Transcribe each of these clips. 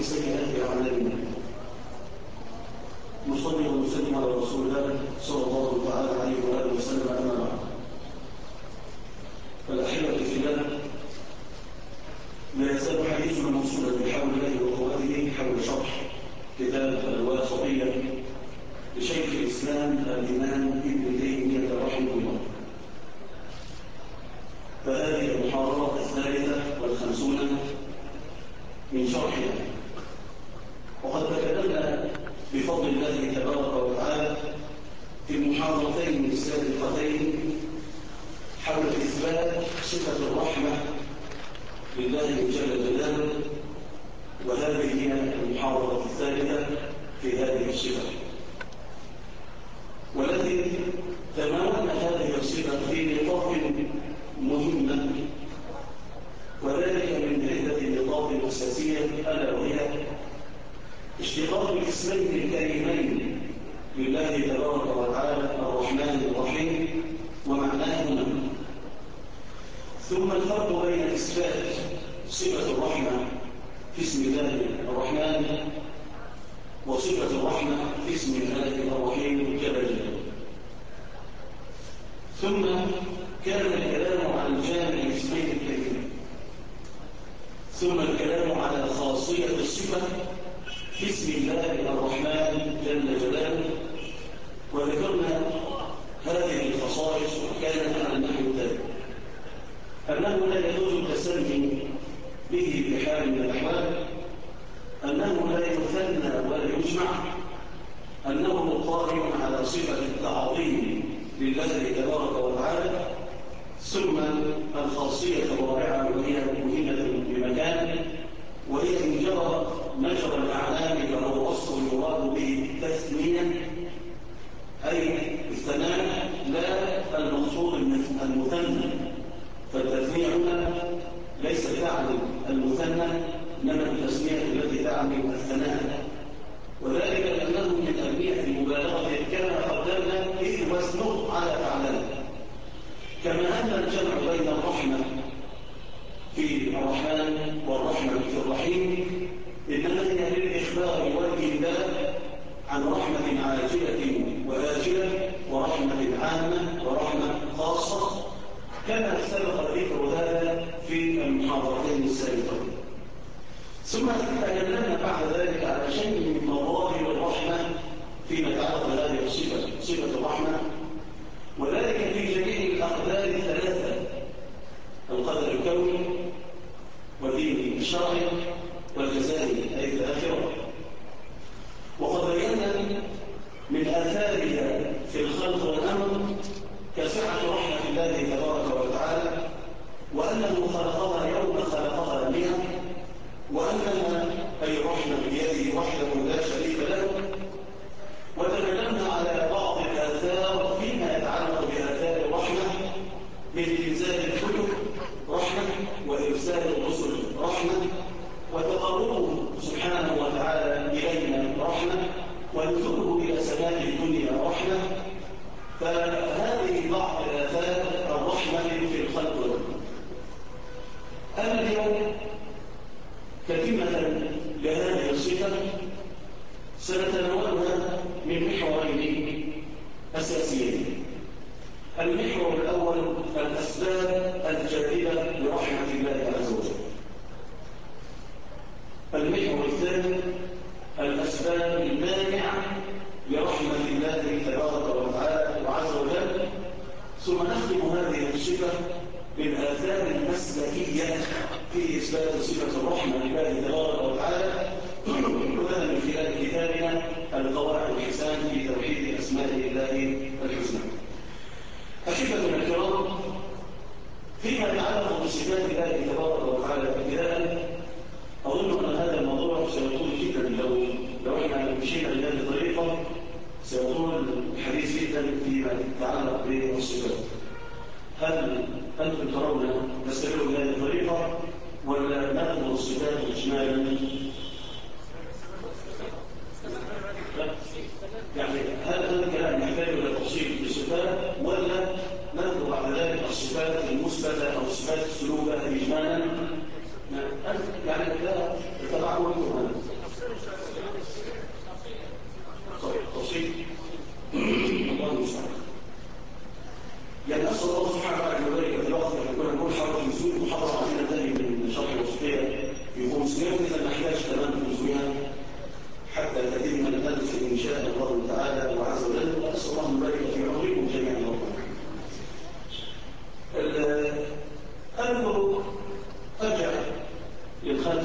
سيئات أعمالنا. نصلي ونسلم على رسول الله صلى الله تعالى عليه وآله وسلم. أما بعد، فالأحبة في الله، لا يزال حديثنا موصولا بحول الله وقوته حول شرح كتاب الواسطية لشيخ الإسلام الإمام ابن تيمية رحمه الله. فهذه المحاضرة 53 من شرحها، وقد تكلمنا بفضل الله تبارك وتعالى في المحاضرتين السابقتين حول إثبات صفة الرحمة لله جل جلاله، وهذه هي المحاضرة الثالثة في هذه الصفة، والتي تناولنا هذه الصفة في نطاق مهمة، وذلك من عدة نقاط أساسية، ألا وهي اشتقاق الاسمين الكريمين لله تبارك وتعالى الرحمن الرحيم ومعناهما، ثم الفرق بين إثبات صفة الرحمة في اسم الله الرحمن وصفة الرحمة في اسم الله الرحيم جل جلاله. ثم كان الكلام عن جامع الاسمين الكريمين، ثم الكلام على خاصية الصفة في اسم الله الرحمن جل جلاله، وذكرنا هذه الخصائص وكانت على النحو التالي: أنه لا يجوز التسمي به بحال من الأحوال، أنه لا يثنى ولا يجمع، أنه قائم على صفة التعظيم لله تبارك وتعالى. ثم الخاصية الرابعة وهي مهمة بمكان، وهي إن جرى مجرى الأعلام فهو أصل يراد به التثنية، أي الثناء لا المقصود المثنى، فالتثنية هنا ليس تعني المثنى إنما التسمية التي تعني الثناء، وذلك لأنه من أهمية المبالغة كما قدمنا إذ وزنه على فعلان، كما أن الجمع بين الرحمة في الرحمن والرحمة في الرحيم إنما هي للإخبار والإنباء عن رحمة عاجلة وآجلة، ورحمة عامة ورحمة خاصة، كما سبق ذكر هذا في المحاضرتين السابقتين. ثم تكلمنا بعد ذلك على شيء من مظاهر الرحمة فيما يتعلق بهذه الصفة، صفة الرحمة، وذلك في جميع الأقدار الثلاثة: القدر الكوني والدين الشرعي والجزاء أي الآخرة. وقد بينا من آثارها في الخلق والأمر كسعة رحمة الله تبارك وتعالى، وأنه خلقها يوم خلقها بها، وأنها أي رحمة بيده وحده لا شريك له. وتكلمنا على بعض الآثار فيما يتعلق بآثار الرحمة، من إنزال الكتب رحمة، وإرسال الرسل رحمة، وتقربه سبحانه وتعالى إلينا رحمة، ونزوله إلى سماء الدنيا رحمة. فهذه بعض آثار الرحمة في الخلق والأمر. أما اليوم كتمة لهذه الصفة سنتناولها من محورين أساسيين: المحور الأول الأسباب الجاذبة لرحمة الله عز وجل، المحور الثاني الأسباب المانعة لرحمة الله تبارك وتعالى وعز وجل. ثم نختم هذه الصفة بالآثار المسلكية في إثبات صفة الرحمة لله تبارك وتعالى، وهذا من خلال كتابنا القواعد الحسان في توحيد أسماء الله الحسنى. أحبتنا الكرام، فيما يتعلق بصفات الله تبارك وتعالى ابتداء، أظن أن هذا الموضوع سيطول جدا لو احنا مشينا بهذه الطريقة، سيطول الحديث جدا فيما يتعلق بالصفات. هل أنتم ترون نستمر بهذه الطريقة ولا نأخذ الصفات إجمالا؟ يعني هل هذا الكلام يحتاج إلى تفصيل في الصفات، ولا نأخذ بعد ذلك الصفات المثبتة أو الصفات السلوكة إجمالا؟ يعني لا تبعوا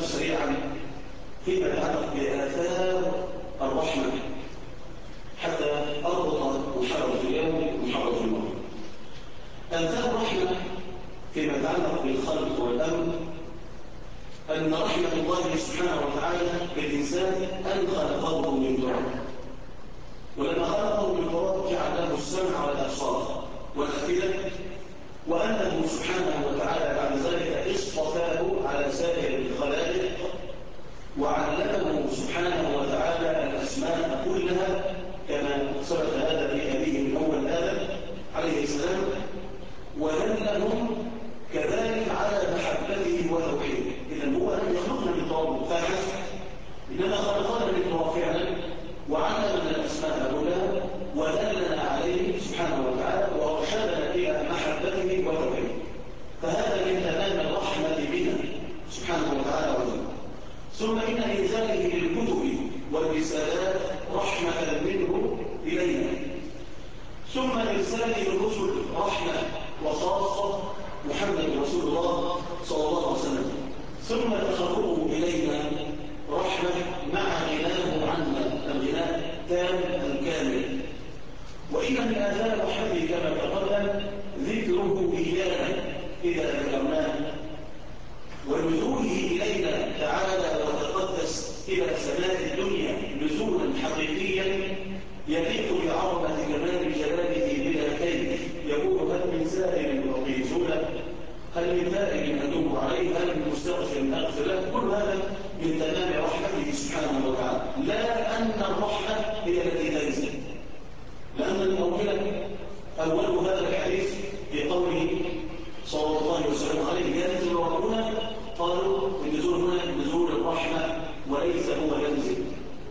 الكلام سريعا فيما يتعلق بآثار الرحمة حتى أربط محاضرة اليوم ومحاضرة المرة. آثار الرحمة فيما يتعلق بالخلق والأمر أن رحمة الله سبحانه وتعالى بالإنسان أن خلقه من تراب، ولما خلقه من تراب جعل له السمع والأبصار والأفئدة، وأنه سبحانه وتعالى بعد ذلك اصطفاه على سائر الخلائق وعلمه سبحانه وتعالى الأسماء كلها كما ثبت هذا في أبيه الأول آدم عليه السلام، ودلهم كذلك على محبته وتوحيده. إذن هو لم يخلقنا من تراب فحسب، إنما خلقنا من تراب فعلا وعلمنا الأسماء كلها ودلنا عليه سبحانه وتعالى وأرشدنا إلى محبته وتوحيده. فهذا من تمام الرحمة بنا سبحانه وتعالى وتعالى. ثم إن إنزاله للكتب والرسالات رحمة منه إلينا، ثم إرساله الرسل رحمة وخاصة محمد رسول الله صلى الله عليه وسلم، ثم تخرجه إلينا رحمة مع غناه عنا الغناء تام الكامل. وإن من آثار رحمته كما تقدم ذكره إيانا إذا ذكرناه، ونزوله إلينا تعالى وتقدس إلى سماء الدنيا نزولا حقيقيا يليق بعظمة كمال جلاله بلا كيف. يقول هل من سائل يعطيه هل من تائب أتوب عليه، هل من مستغفر أغفر له. كل هذا من تمام رحمته سبحانه وتعالى، لا أن الرحمة هي التي تنزل، لأن الموكلة أول هذا الحديث بقوله صلى الله عليه وسلم عليه ينزل ربنا، قالوا النزول هنا نزول الرحمة وليس هو ينزل.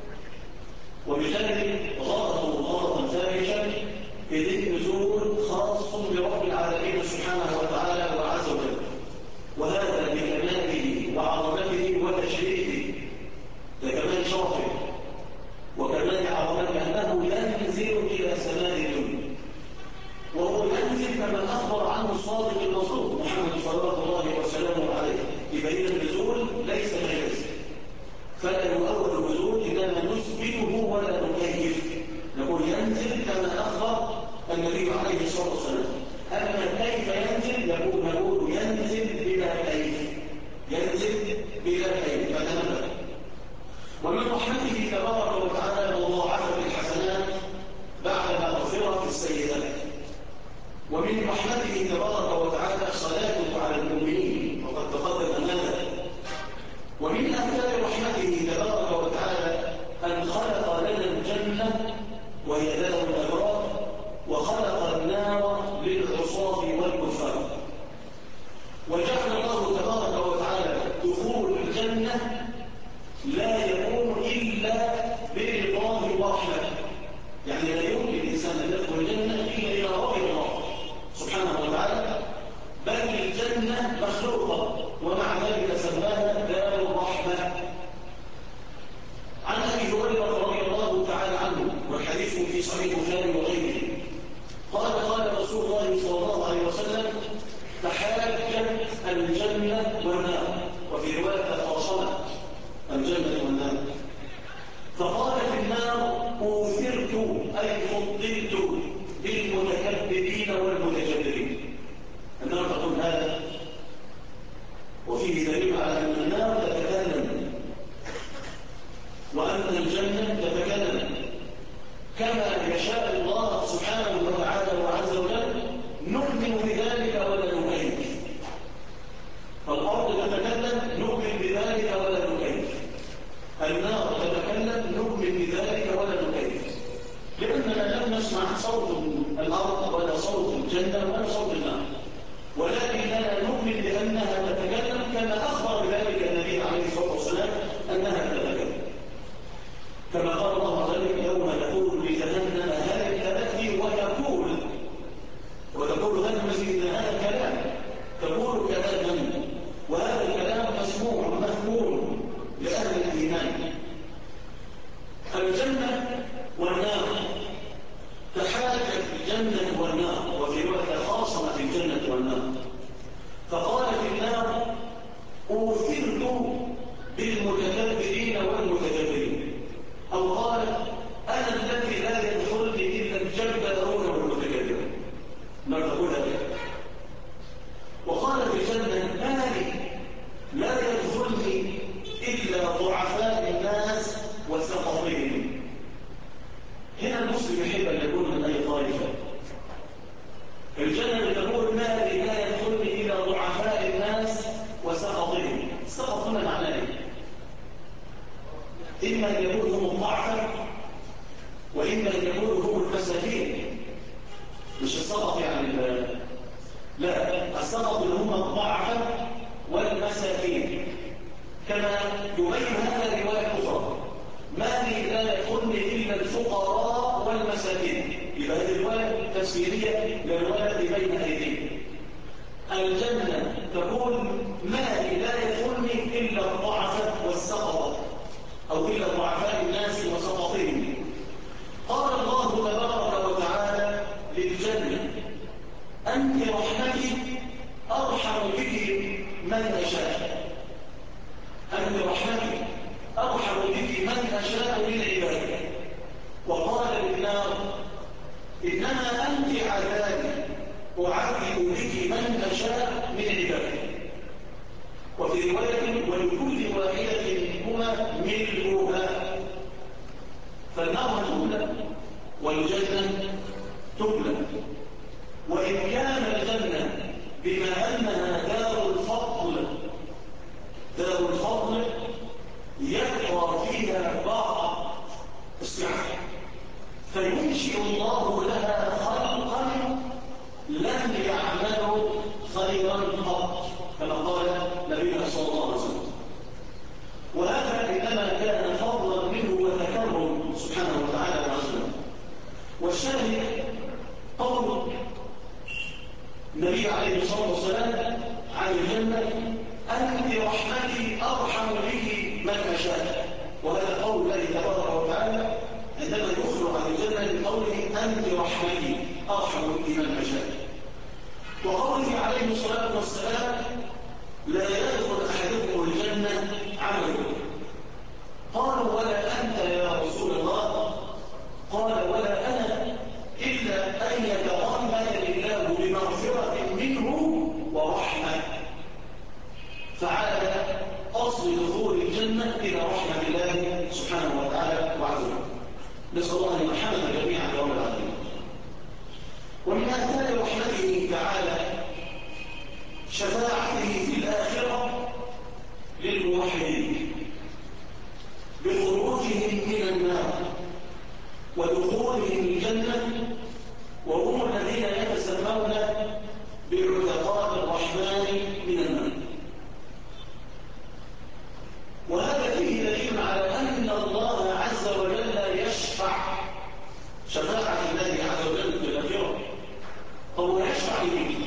وبجانب غلطوا غلطا فاحشا إذ النزول خاص برب العالمين سبحانه وتعالى وعز وجل، وهذا بكماله وعظمته وتشريفه، لكمال شرفه وكمال عظمته أنه ينزل إلى سماء الدنيا، وهو ينزل كما أخبر عنه الصادق المصدوق محمد صلى الله وسلم عليه. يبين النزول ليس مجازا، فلا يؤول النزول إنما نثبته ولا نكيف، نقول ينزل كما أخبر النبي عليه الصلاة والسلام. أما كيف ينزل نقول ينزل بلا كيف، ينزل بلا كيف فتنبه. ومن رحمته تبارك وتعالى مضاعفة الحسنات بعد مغفرة السيئات، ومن رحمته تبارك وتعالى صلاته على المؤمنين وقد تقدم هذا. ومن آثار رحمته تبارك وتعالى أن خلق لنا الجنة وهي دار الأبرار، وخلق النار للعصاة والكفار، وجعل الله تبارك وتعالى دخول الجنة لا يكون إلا برضاه ورحمته، يعني لا يمكن الإنسان أن يدخل الجنة إلا إلى رضا الله سبحانه وتعالى، بل الجنة مخلوقة ومع ذلك سماها دار الرحمة. عن أبي هريرة رضي الله تعالى عنه والحديث في صحيح البخاري وغيره قال رسول الله صلى الله عليه وسلم تحاجت الجنة والنار، وفي رواية تفاصلت الجنة والنار، فقالت النار أوثرت أي فضلت بالمتكبرين والمتجبرين. النار تقول هذا، وفيه دليل على أن النار تتكلم وأن الجنة تتكلم كما يشاء الله سبحانه وتعالى وعز وجل، نؤمن بذلك ولا نكيف. فالأرض تتكلم نؤمن بذلك ولا نكيف، النار تتكلم نؤمن بذلك ولا نكيف، لأننا لم نسمع صوت الأرض ولا صوت الجنة ولا صوت النار، ولكننا نؤمن بأنها تتكلم كما أخبر بذلك النبي عليه الصلاة والسلام أنها تتكلم، كما قال الله عز وجل يوم نقول لجهنم هل امتلأت وتقول هل مزيد. هذا الكلام تقول كلاما، وهذا الكلام مسموع مفهوم لأهل الإيمان. الجنة والنار تحاجت الجنة والنار، وفي رواية خاصمت الجنة والنار، فقالت النار بالمتكبرين والمتكبرين، أو قال أنا الذي لا يدخلني إلا الجبارون والمتكبرون. ما تقول هذا؟ وقال في الجنة ما لي لا يدخلني إلا ضعفاء الناس وسقطهم. هنا المسلم يحب أن يكون من أي طائفة. الجنة تقول ما لي لا يدخلني إلا ضعفاء الناس وسقطهم. السقط هنا معناه إما أن يكون هم الضعفاء وإما أن يكونوا هم المساكين. مش السقط يعني لا، السقط اللي هم الضعفاء والمساكين، كما يبين هذا رواية أخرى ما لي لا يدخلني إلا الفقراء والمساكين. يبقى هذه الرواية تفسيرية للرواية بين أيدينا. الجنة تقول ما لي لا يدخلني إلا الضعفاء والسقط، أو إلا ضعفاء الناس وسقطهم. قال الله تبارك وتعالى للجنة أنت رحمتي أرحم بك من أشاء. أنت رحمتي أرحم بك من أشاء من عبادي. وقال للنار إنما أنت عذابي أعذب بك من أشاء من عبادي. وفي رواية ولكل واحدة منهما ملؤها. فالنار تملأ والجنة تملأ. وإن كان الجنة بما أنها دار الفضل يبقى فيها بعض السعة، فينشئ الله لها خلقا لم يعملوا خيرا قط، كما قال نبينا صلى الله عليه وسلم. وهذا إنما كان فضلا منه وتكرم سبحانه وتعالى وعزه. والشاهد قول النبي عليه الصلاة والسلام عن الجنة أنت رحمتي أرحم به من أشاء. وهذا قول الله تبارك وتعالى عندما يخبر عن الجنة بقوله أنت رحمتي أرحم به من أشاء. وقوله عليه الصلاة والسلام لا يدخل أحدكم الجنة عمله. قالوا ولا أنت يا رسول الله؟ قال ولا أنا إلا أن يتغمدني الله بمغفرة منه ورحمة. فعاد أصل دخول الجنة إلى رحمة الله سبحانه وتعالى وعزه. نسأل الله أن يرحمنا جميعا يوم العالمين. ومن آثار رحمته تعالى شفاعته في الآخرة للموحدين بخروجهم من النار ودخولهم الجنة، وهم الذين يتسمون بعتقاء الرحمن من النار. وهذا فيه دليل على أن الله عز وجل يشفع شفاعة الله عز وجل في الآخرة. هو يشفع لمين؟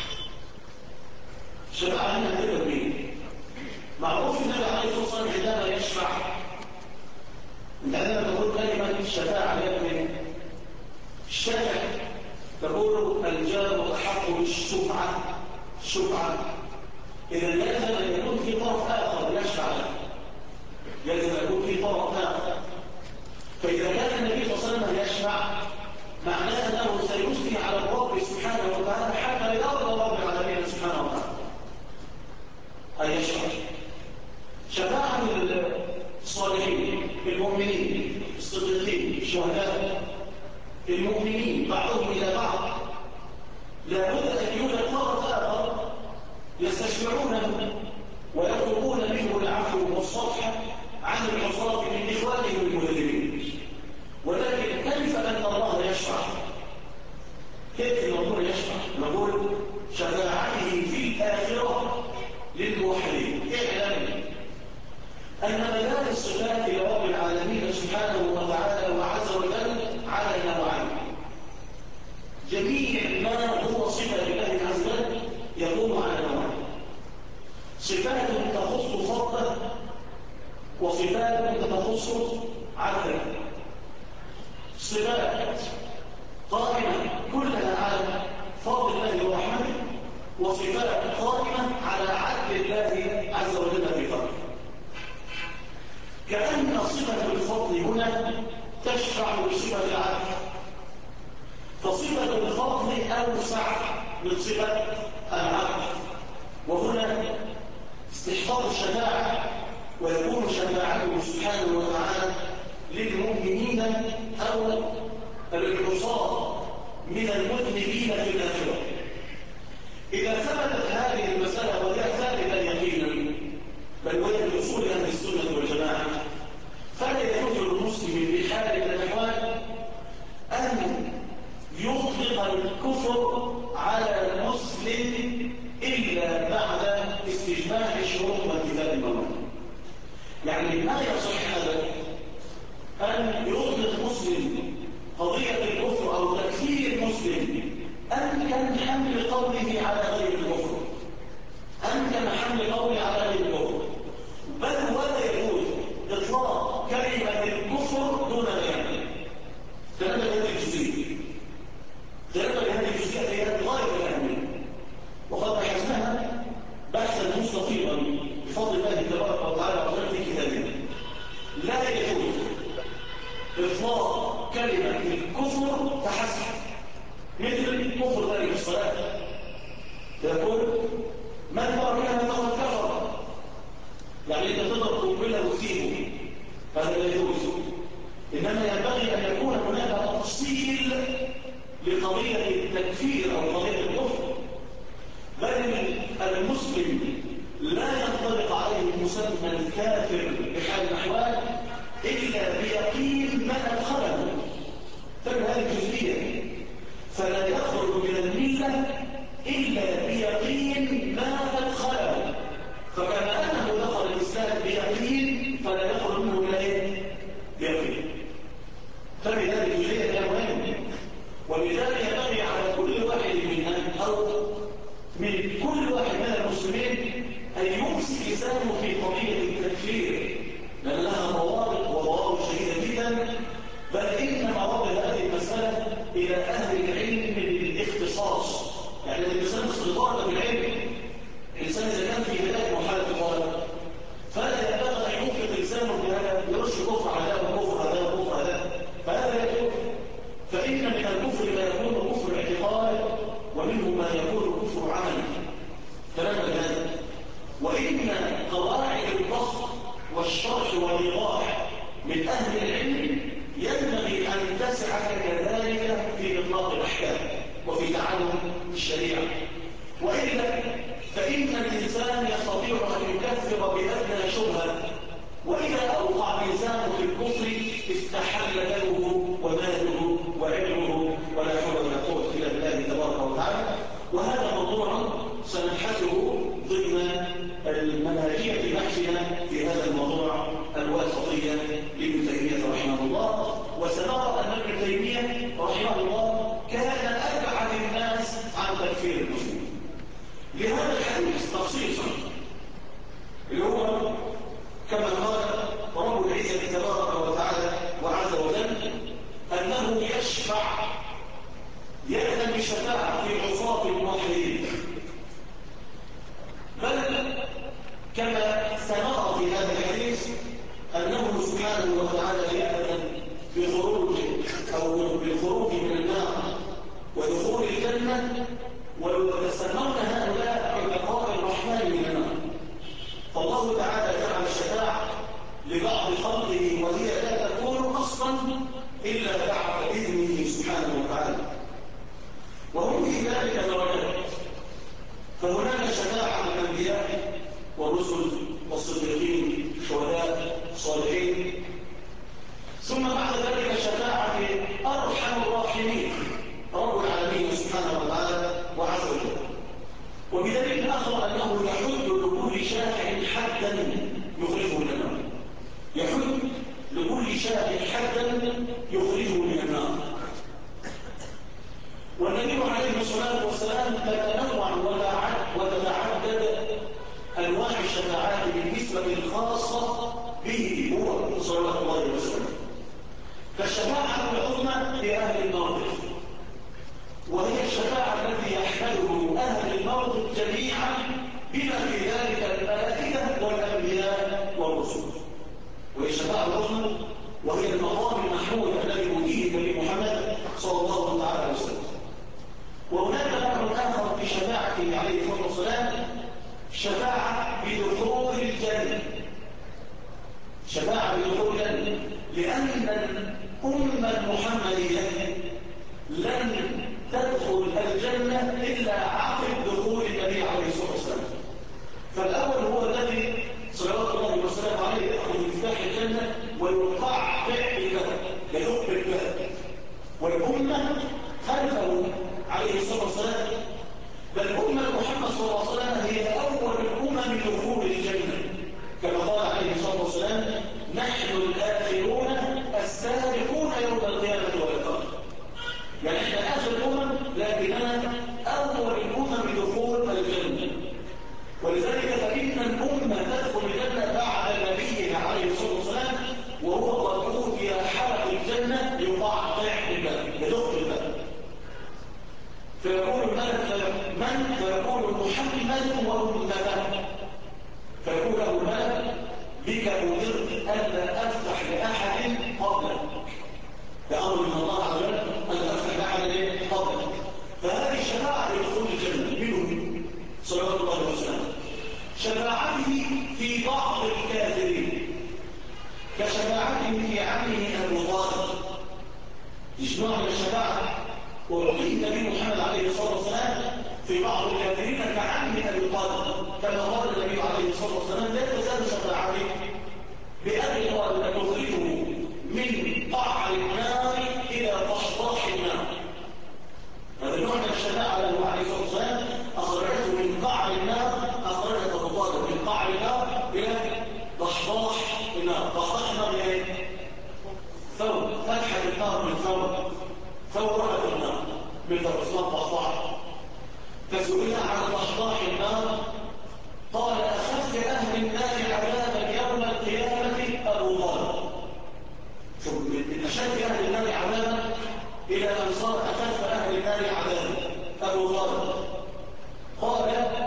شفاعة لنا كده مين؟ معروف النبي عليه الصلاة والسلام عندما يشفع، عندما تقول كلمة الشفاعة يكمل الشافع، تقول الجار أحق بالشفعة. إذا لازم أن يكون في طرف آخر يشفع له، لازم يكون في طرف آخر. فإذا كان النبي صلى الله عليه وسلم يشفع معناه أنه سيثني على الرب سبحانه وتعالى حتى يرضى رب العالمين سبحانه وتعالى أن يشفع. شفاعة الصالحين المؤمنين الصديقين الشهداء المؤمنين بعضهم إلى بعض لابد أن يوجد طرف آخر يستشفعونه ويطلبون منه العفو والصفح عن العصاة من إخوانهم المذنبين. ولكن كيف أن الله يشفع؟ كيف الله يشفع؟ نقول شفاعته في الآخرة للموحدين. اعلم أن مدار الصفات لرب العالمين سبحانه وتعالى وعز وجل على نوعين. جميع ما هو صفة لله عز وجل يقوم على نوعين: صفات تخص فضله وصفات تخص عدله. صفات قائمة كلها على فضل الله ورحمته، وصفات قائمة على عدل الله عز وجل في فضله. الشفاعة، ويكون شفاعته سبحانه وتعالى للمؤمنين أو العصاة من المذنبين في الآخرة. إذا ثبتت هذه المسألة وهي ثابتة يقينا، بل وهي من أصول أهل السنة والجماعة، فلا يجوز للمسلم بحال من الأحوال أن يطلق الكفر على المسلم إلا بعد استجماع الشروط وانتفاء الموانع. يعني ما يصح هذا أن يطلق مسلم قضية الكفر أو تكفير المسلم أمكن حمل قوله على غير الكفر، أمكن حمل قوله على غير الكفر، بل ولا يجوز إطلاق كلمة الكفر دون بيان. كلام هذه الجزئية، كلام هذه الجزئية هي غاية الأهمية، وقد بحثناها بحثا مستقيما بفضل الله تبارك وتعالى وقال في كتابه. لا يجوز إطلاق كلمة الكفر فحسب، مثل كفر ذلك الصلاة، تقول من تركها فقد كفر، يعني انت تضرب قنبله وتسيبه، هذا لا يجوز. انما ينبغي ان يكون هناك تفصيل لقضيه التكفير او قضيه الكفر، بل المسلم لا ينطبق عليه مسمى الكافر بحال الاحوال الا بيقين من ادخله. فمن هذه الجزئيه فلا يخرج من المله الا بيقين ما ادخله، فكما انه دخل الاسلام بيقين فلا يخرج منه الا بيقين. فبهذه الجزئيه هي مهمه، ولذلك ينبغي على كل واحد منا او من كل واحد من المسلمين ان يمسك لسانه في قضيه التكفير، لان لها ضوابط شديده جدا، بل ان مراد هذه المساله الى اهل العلم بالاختصاص. يعني الانسان استطاعه بالعلم، الانسان اذا كان في بدايه مرحله الطالب فلا ينبغي ان ينفق لسانه بهذا يرش كفر على هذا وكفر على هذا وكفر على هذا، فهذا لا يكفر. فان من الكفر ما يكون كفر اعتقاد، ومنه ما يكون كفر عمل. كلام هذا، وان قواعد الضبط والشرح والايضاح من اهل العلم ينبغي ان تسعك كذلك في اطلاق الاحكام وفي تعلم الشريعه، والا فان الانسان يستطيع ان يكفر بادنى شبهه، واذا اوقع الانسان في الكفر استحل دمه وماله وعلمه ولا حول ولا قوه الا بالله تبارك وتعالى. وهذا موضوع سنبحثه ضمن المنهجيه بحثنا في هذا الموضوع الواسطيه لابن تيميه رحمه الله. وسنرى ان ابن تيميه رحمه الله كان ابعد الناس عن تكفير المسلمين. لهذا الحديث تخصيصا اللي هو كما قال رب العزه تبارك وتعالى وعز وجل انه يشفع، يأذن بشفاعه في عصاة الموحدين، بل كما سنرى في هذا الحديث انه سبحانه وتعالى يأذن بخروج او بالخروج من النار ودخول الجنه، ويتسمون هؤلاء عتقاء الرحمن من النار. فالله تعالى جعل الشفاعه لبعض خلقه وهي لا تكون اصلا الا بعد اذنه سبحانه وتعالى، وهم في ذلك درجات. فهناك شفاعه الانبياء والرسل والصديقين الشهداء الصالحين، ثم بعد ذلك شفاعه ارحم الراحمين رب العالمين سبحانه وتعالى وعز وجل. وبذلك اخر انه يحد لكل شافع حدا يخرجه من النار، يحد لكل شافع حدا يخرجه من النار. والنبي عليه الصلاه والسلام تتنوع وتتعدد انواع الشفاعات بالنسبه الخاصه به هو صلوات الله وسلامه. فالشفاعه العظمى لاهل الموقف، وهي الشفاعه التي يحمله اهل الموقف جميعا بما في ذلك الملائكه والانبياء والرسل. وهي الشفاعه العظمى، وهي المقام المحمود الذي اوتيه لمحمد صلى الله عليه وسلم. وهناك نوع اخر في شفاعته عليه الصلاه والسلام شفاعة بدخول الجنة، شفاعة بدخول الجنة، لأن الأمة المحمدية لن تدخل الجنة إلا عقب دخول النبي عليه الصلاة والسلام. فالأول هو الذي صلوات الله وسلامه عليه يأخذ مفتاح الجنة ويقع الباب، يدق الباب، والأمة خلفه عليه الصلاة والسلام. بل الأمة محمد صلى الله عليه وسلم هي أول الأمم دخول الجنة، كما قال عليه الصلاة والسلام: نحن الآخرون السابقون يوم القيامة والقيامة. يعني احنا آخر الأمم لكننا أول الأمم دخول الجنة. ولذلك فإن الأمة تدخل الجنة بعد نبيها عليه الصلاة والسلام وهو قد أوتي حلق الجنة يقطع الباب، يدق الباب، فيقول الملك من؟ فيقول محمد وأمته، فيقول له الملك: بك أمرت ألا أفتح لأحد قبلك، بأمر من الله عز وجل ألا أفتح لأحد قبلك. فهذه الشفاعة لدخول الجنة منه صلوات الله وسلامه. شفاعته في بعض الكافرين كشفاعته في عمه أبو طالب، نوع من الشفاعة أعطي النبي محمد عليه الصلاة والسلام في بعض الكافرين كعم أبي طالب، كما قال النبي عليه الصلاة والسلام: لا تزال شفاعتي بأبي طالب تخرجه من قعر النار إلى ضحضاح النار. هذا النوع من الشفاعة له عليه الصلاة والسلام أخرجته من قعر النار، أخرجت أبو طالب من قعر النار إلى ضحضاح النار. ضحضاح النار يعني ثوب، فتحة النار من ثوب رأت النار من الرسول ضحضاح. فسئل عن ضحضاح النار قال: أخف أهل النار عذابا يوم القيامة أبو طالب. شوف، من أشد أهل النار عذابا إلى أن صار أخف أهل النار عذابا أبو طالب. قال: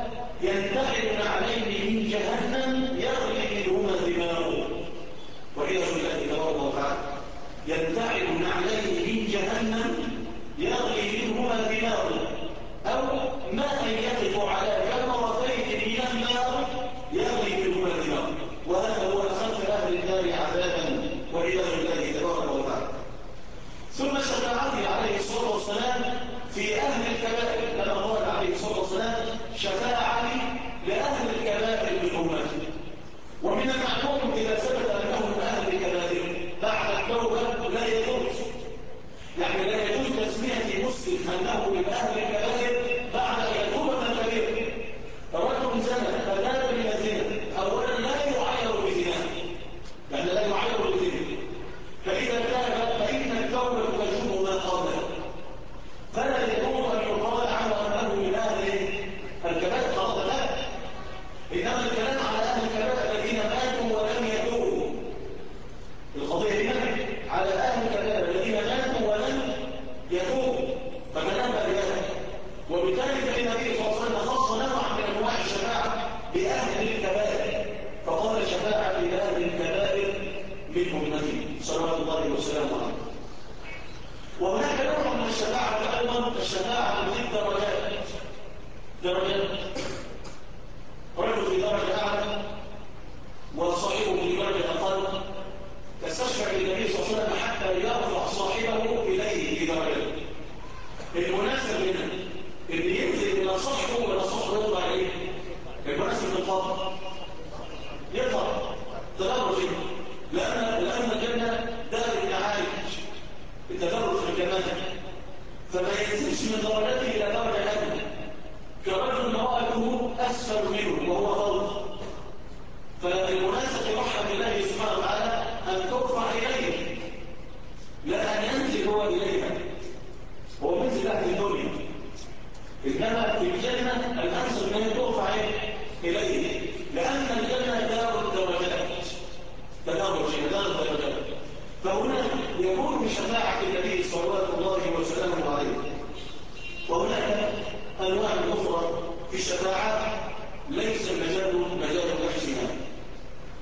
ينتحل عليه من جهنم يغلي منهما دماغه، وإذا بالله تبارك وتعالى ينتحل عليه من جهنم يغلي منهما دماغه، أو ماء يقف على جمرتين من النار يغلي منهما دماغه، وهذا هو أخف أهل النار عذابا وإذا بالله تبارك وتعالى. ثم شفاعته عليه الصلاة والسلام في أهل الكبائر، لما قال عليه الصلاة والسلام: شفاعتي لأهل الكبائر من أمتي. ومن المعلوم إذا ثبت أنه من أهل الكبائر بعد التوبة لا يجوز، يعني لا يجوز تسمية مسلم أنه من أهل الكبائر بعد أن يتوب من الكبير. رجل زنى فتاب من الزنا، أولا لا يعاير بزناه، يعني لا يعاير بزناه، فإذا تاب فإن التوبة تجوب ما قبله، فلا يجوز أن يقال عنه أنه من أهل الكبائر خلاص، لا. إنما الكلام على أهل الكبائر الذين ماتوا ولم يتوبوا. القضية هنا على أهل الكبائر الذين ماتوا ولم يتوبوا، فتنبأ بهذا. وبالتالي فإن النبي صلى الله عليه وسلم خص نوعا من أنواع الشفاعة بأهل الكبائر، فقال: شفاعة لأهل الكبائر من أمتي صلوات الله وسلامه عليه. وهناك نوع من الشفاعة أيضا، الشفاعة في الدرجات. رجل في درجة أعلى وصاحبه في درجة أقل، تستشفع للنبي صلى الله عليه وسلم حتى يرفع صاحبه إليه في درجته. المناسب هنا اللي ينزل إلى صاحبه ولا صاحبه يطلع عليه، المناسب في الفضل يطلع تدرج، لأن الجنة دار التعايش، التدرج في الجمال، فما ينزلش من درجته إلى درجة أدنى، كرجل امرأته أسفل منه وهو فوق. فالمناسب رحمة الله سبحانه وتعالى أن ترفع إليه، لا أن ينزل هو إليها، هو منزل أهل الدنيا، إنما في الجنة الأنسب أن ترفع إليه، لأن الجنة دار الدرجات، دار الدرجات. فهنا يكون بشفاعة النبي صلوات الله وسلامه عليه. وهناك أنواع أخرى في الشفاعة ليس المجال بحثها،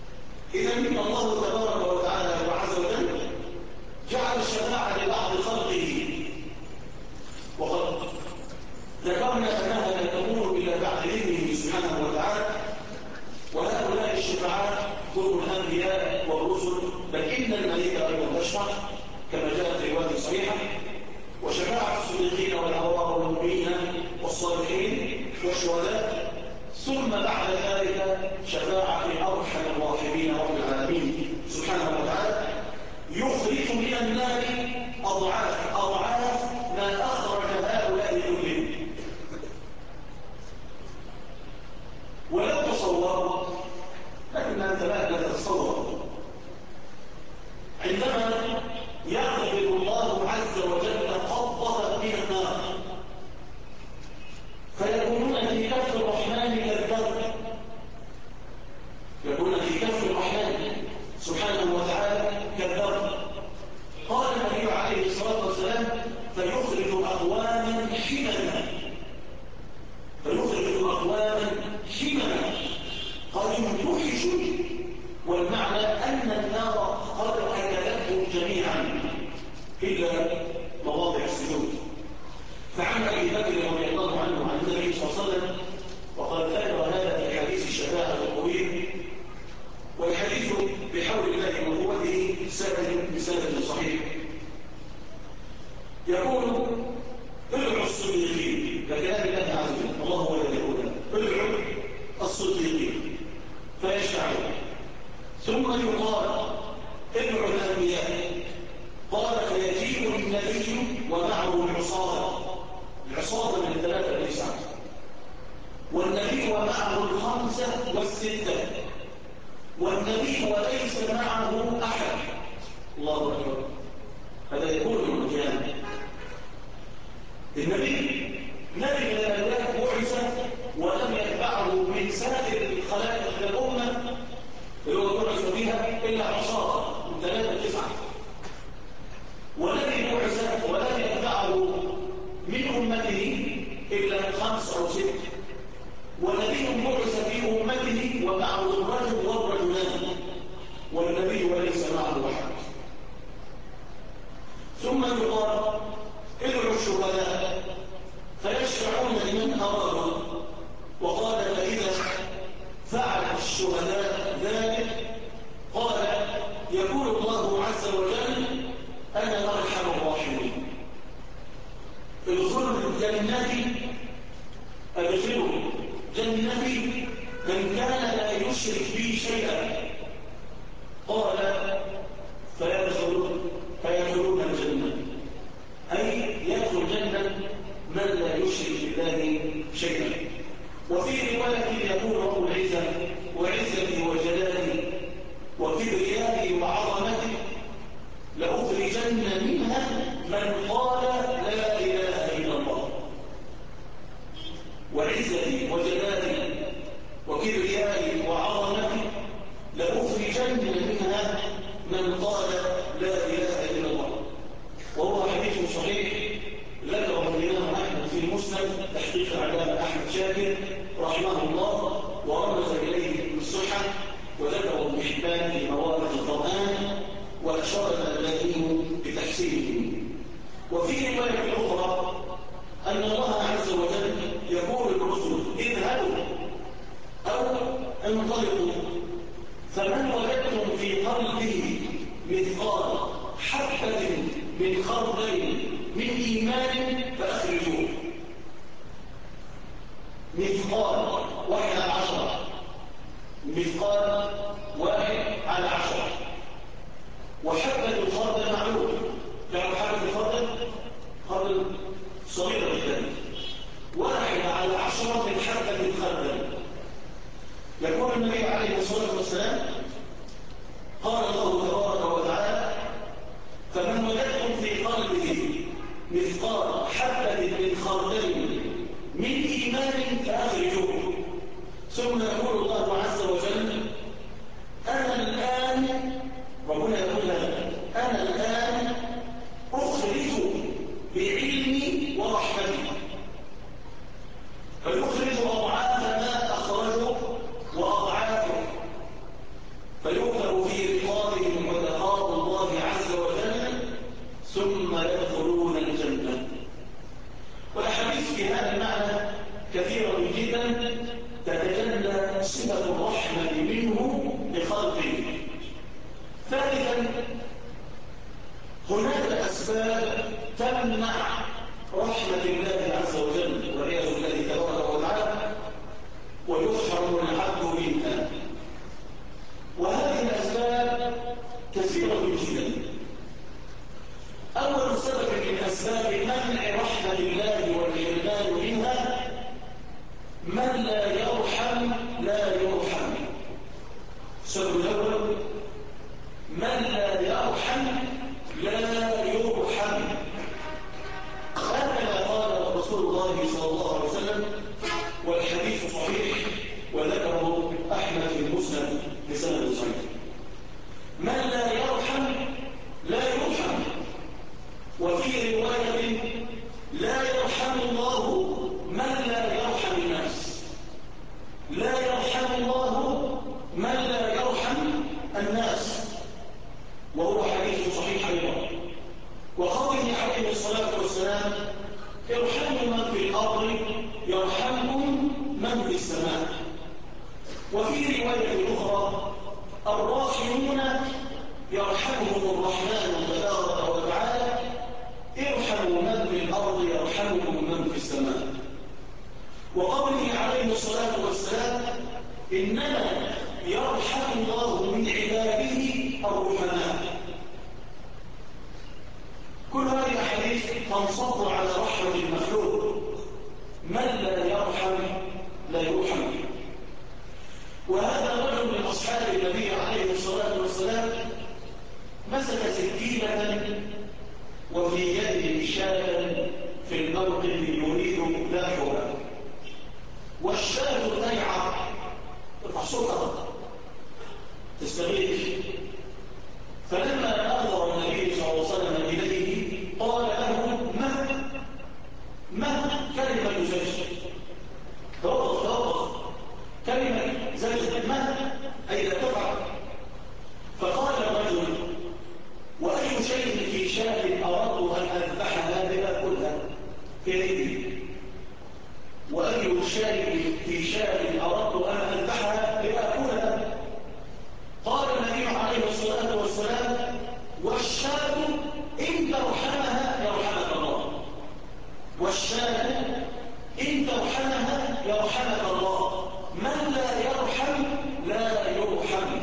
الرسل، بل إن الملائكة أيضا تشفع كما جاء في رواية صحيحة، وشفاعة الصديقين والأبرار والمؤمنين والصالحين والشهداء، ثم بعد ذلك شفاعة أرحم الراحمين رب العالمين سبحانه وتعالى، يخرج من النار أضعاف ما أخرج هؤلاء كلهم. ولو تصوروا، لكن أنت لا تتصور، عندما يقبض الله عز وجل قبضة من النار فيكونون في كف الرحمن كالذر، يكونون في كف الرحمن سبحانه وتعالى كالذر. قال النبي عليه الصلاة والسلام: فيخرج أقواما حملا، قد ينتحشوا، والمعنى أن النار قد أكلتهم جميعا إلا مواضع السجود. فعن أبي بكر رضي الله عنه عن النبي صلى الله عليه وسلم، وقد ذكر هذا في حديث الشفاعة الطويل، والحديث بحول الله وقوته بسند صحيح. يقول: ادعوا الصديقين، ككلام الله عز وجل، الله هو الذي يقول: ادعوا الصديقين فيشفعون. ثم يقال: ادعوا الأنبياء، قال: فيجيء النبي ومعه العصابة من 3 إلى 9، والنبي ومعه 5 والستة، والنبي وليس معه أحد. الله أكبر. هذا يكون من القيامة. النبي من الأنبياء بعث ولم يتبعه من سائر الخلائق من الأمة اللي هو بعث بها إلا عصابة من 3 إلى 9، والذي بعث ولم يتبعه من أمته إلا 5 أو 6، ونبي بعث في أمته ومعه الرجل والرجلان، والنبي وليس معه أحد. ثم يقال: ادعوا الشهداء فيشفعون لمن أرادوا، وقال: فإذا فعل الشهداء ذلك قال: يقول الله عز وجل: أنا أرحم الراحمين. ادخلوا جنتي من كان لا يشرك بي شيئا. قال: فيدخلون الجنة، أي يدخل جنة من لا يشرك بالله شيئا. وفي رواية يقول رب العزة: وعزتي وجلالي وكبريائي وعظمتي لأخرجن منها من قال لا إله إلا الله. وعزتي وجلالي وكبريائي وعظمتي لأخرجن منها من قال لا إله إلا الله. وهو حديث صحيح ذكره الإمام أحمد في المسند تحقيق العلامة أحمد شاكر رحمه الله، ورمز إليه بالصحة، وذكره ابن حبان في موارد القرآن، وأشار الألباني بتحسينه. وفي رواية أخرى أن الله عز وجل يقول للرسل: اذهبوا أو انطلقوا، فمن وجدتم في قلبه مثقال حبة من خردل من إيمان فأخرجوه. مثقال 1 على 10، مثقال 1 على 10. وحبة الخردل معلوم، يعني حبة الخردل خردل صغيرة جدا، 1 على 10 من حبة الخردل. يقول النبي عليه الصلاة والسلام: قال الله تبارك وتعالى: فمن وجدتم في قلبه مثقال حبة من خردل من إيمان فأخرجوه. ثم يقول الله عز وجل: أنا الآن، ربنا يقول لنا: أنا الآن أخرج بعلمي ورحمتي، فيخرج أضعاف ما أخرجه وأضعافه، فيؤخذ في رقابهم ولقاء الله عز وجل، ثم يدخلون الجنة. والأحاديث في هذا المعنى كثيرة جدا تتجلى صفة الرحمة إذن هناك أسباب تمنع رحمة الله عز وجل والعياذ بالله تبارك وتعالى ويحرم العبد منها، وهذه الأسباب كثيرة جدا. أول سبب من أسباب منع رحمة الله والحرمان منها من لا يرحم لا يرحم. السبب الأول من لا يرحم لا يرحم. هكذا قال رسول الله صلى الله عليه وسلم، والحديث صحيح وذكره أحمد في المسند بسند صحيح. من لا يرحم لا يرحم. وفي رواية لا يرحم الله من لا يرحم الناس. لا يرحم الله من لا يرحم الناس، وهو حديث صحيح أيضا. وقوله عليه الصلاة والسلام ارحموا من في الأرض يرحمكم من في السماء. وفي رواية أخرى الراحمون يرحمهم الرحمن تبارك وتعالى ارحموا من في الأرض يرحمكم من في السماء. وقوله عليه الصلاة والسلام إنما يرحم الله من عباده الرحماء. كل هذه الأحاديث تنصب على رحمة المخلوق، من لا يرحم لا يرحم. وهذا رجل من أصحاب النبي عليه الصلاة والسلام مسك سكينة وفي يده شاة في الموقف يريد ذبحها، والشاة تيعر تحصلها تستغيث. فلما نظر النبي صلى الله عليه وسلم إليه قال له ما كلمة زوج توقف كلمة زوج ما أي لا تفعل. فقال الرجل وأي شيء في شاة أردت أن أذبحها لآكلها في يدي، وأي شيء في شاة أردت أن أذبحها لآكلها. قال النبي عليه الصلاة والسلام والشاة إن ترحمها يرحمك الله. والشاة إن ترحمها يرحمك الله. من لا يرحم لا يرحم.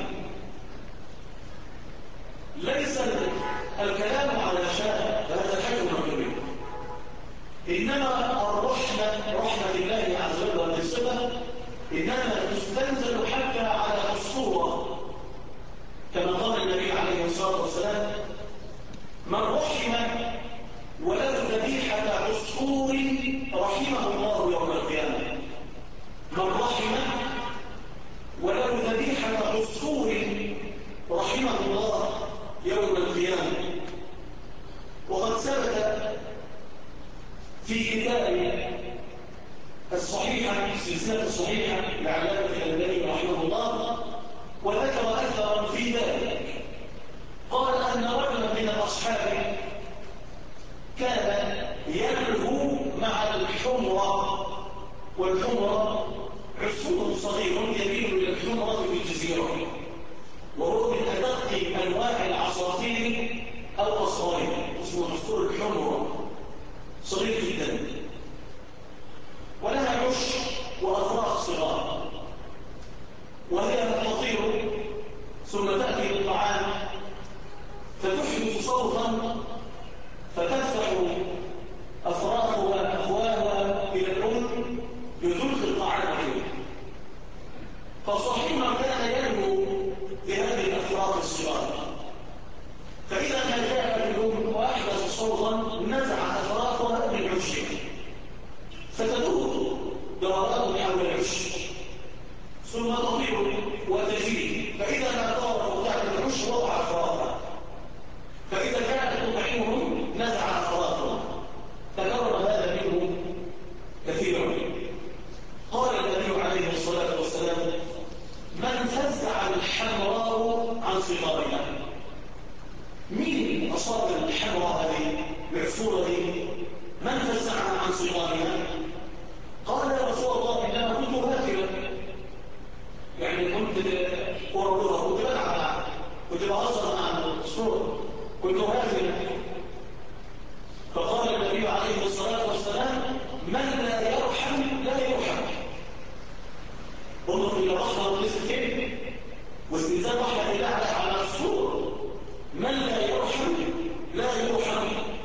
ليس الكلام على شاة، هذا حكم كبير، إنما رحمة الله عز وجل بالصفة إنما تستنزل حتى على الصورة، كما قال النبي عليه الصلاة والسلام من رحم ولو ذبيحة عصفور رحمه الله يوم القيامة. من رحم ولو ذبيحة عصفور رحمه الله يوم القيامة. وقد ثبت في كتاب الصحيحة السلسلة الصحيحة لعلامة الألباني رحمه الله وذكر أكثر في ذلك. قال أن رجلا من الأصحاب كان يلهو مع الحمرة، والحمرة عصفور صغير يميل إلى الحمرة في الجزيرة، وهو من أدق أنواع العصافير أو الصغير، اسمه عصفور الحمرة، صغير جدا ولها عش وأطراف صغار، وهي تطير ثم تأتي بالطعام فتحدث صوتا فتفتح أفراخها أفواهها إلى الأم لتلقي الطعام فيه. فصاحبها كان ينمو بهذه الأفراخ الصغار، فإذا ما جاء الأم وأحدث صوتا نزع أفراخها من عشها فتدور دورات حول العش ثم تطير وتجري، فإذا ما طارت تحت العش وضع أفراخها، فإذا كانت تطعمهم نزع أفراخهم. تكرر هذا منه كثيرا. قال النبي عليه الصلاة والسلام من فزع الحمراء عن صغارها. مين أصاب الحمراء هذه العصفورة دي؟ من فزعها عن صغارها؟ قال يا رسول الله إنما كنت هاكلا، يعني كنت أروضها، كنت بلعب معها، كنت بهزر مع كنت هازلا، فقال النبي عليه الصلاة والسلام: من لا يرحم لا يرحم. انظر إلى رحمة الرزق واستنزال رحمة الله على الصور. من لا يرحم لا يرحم،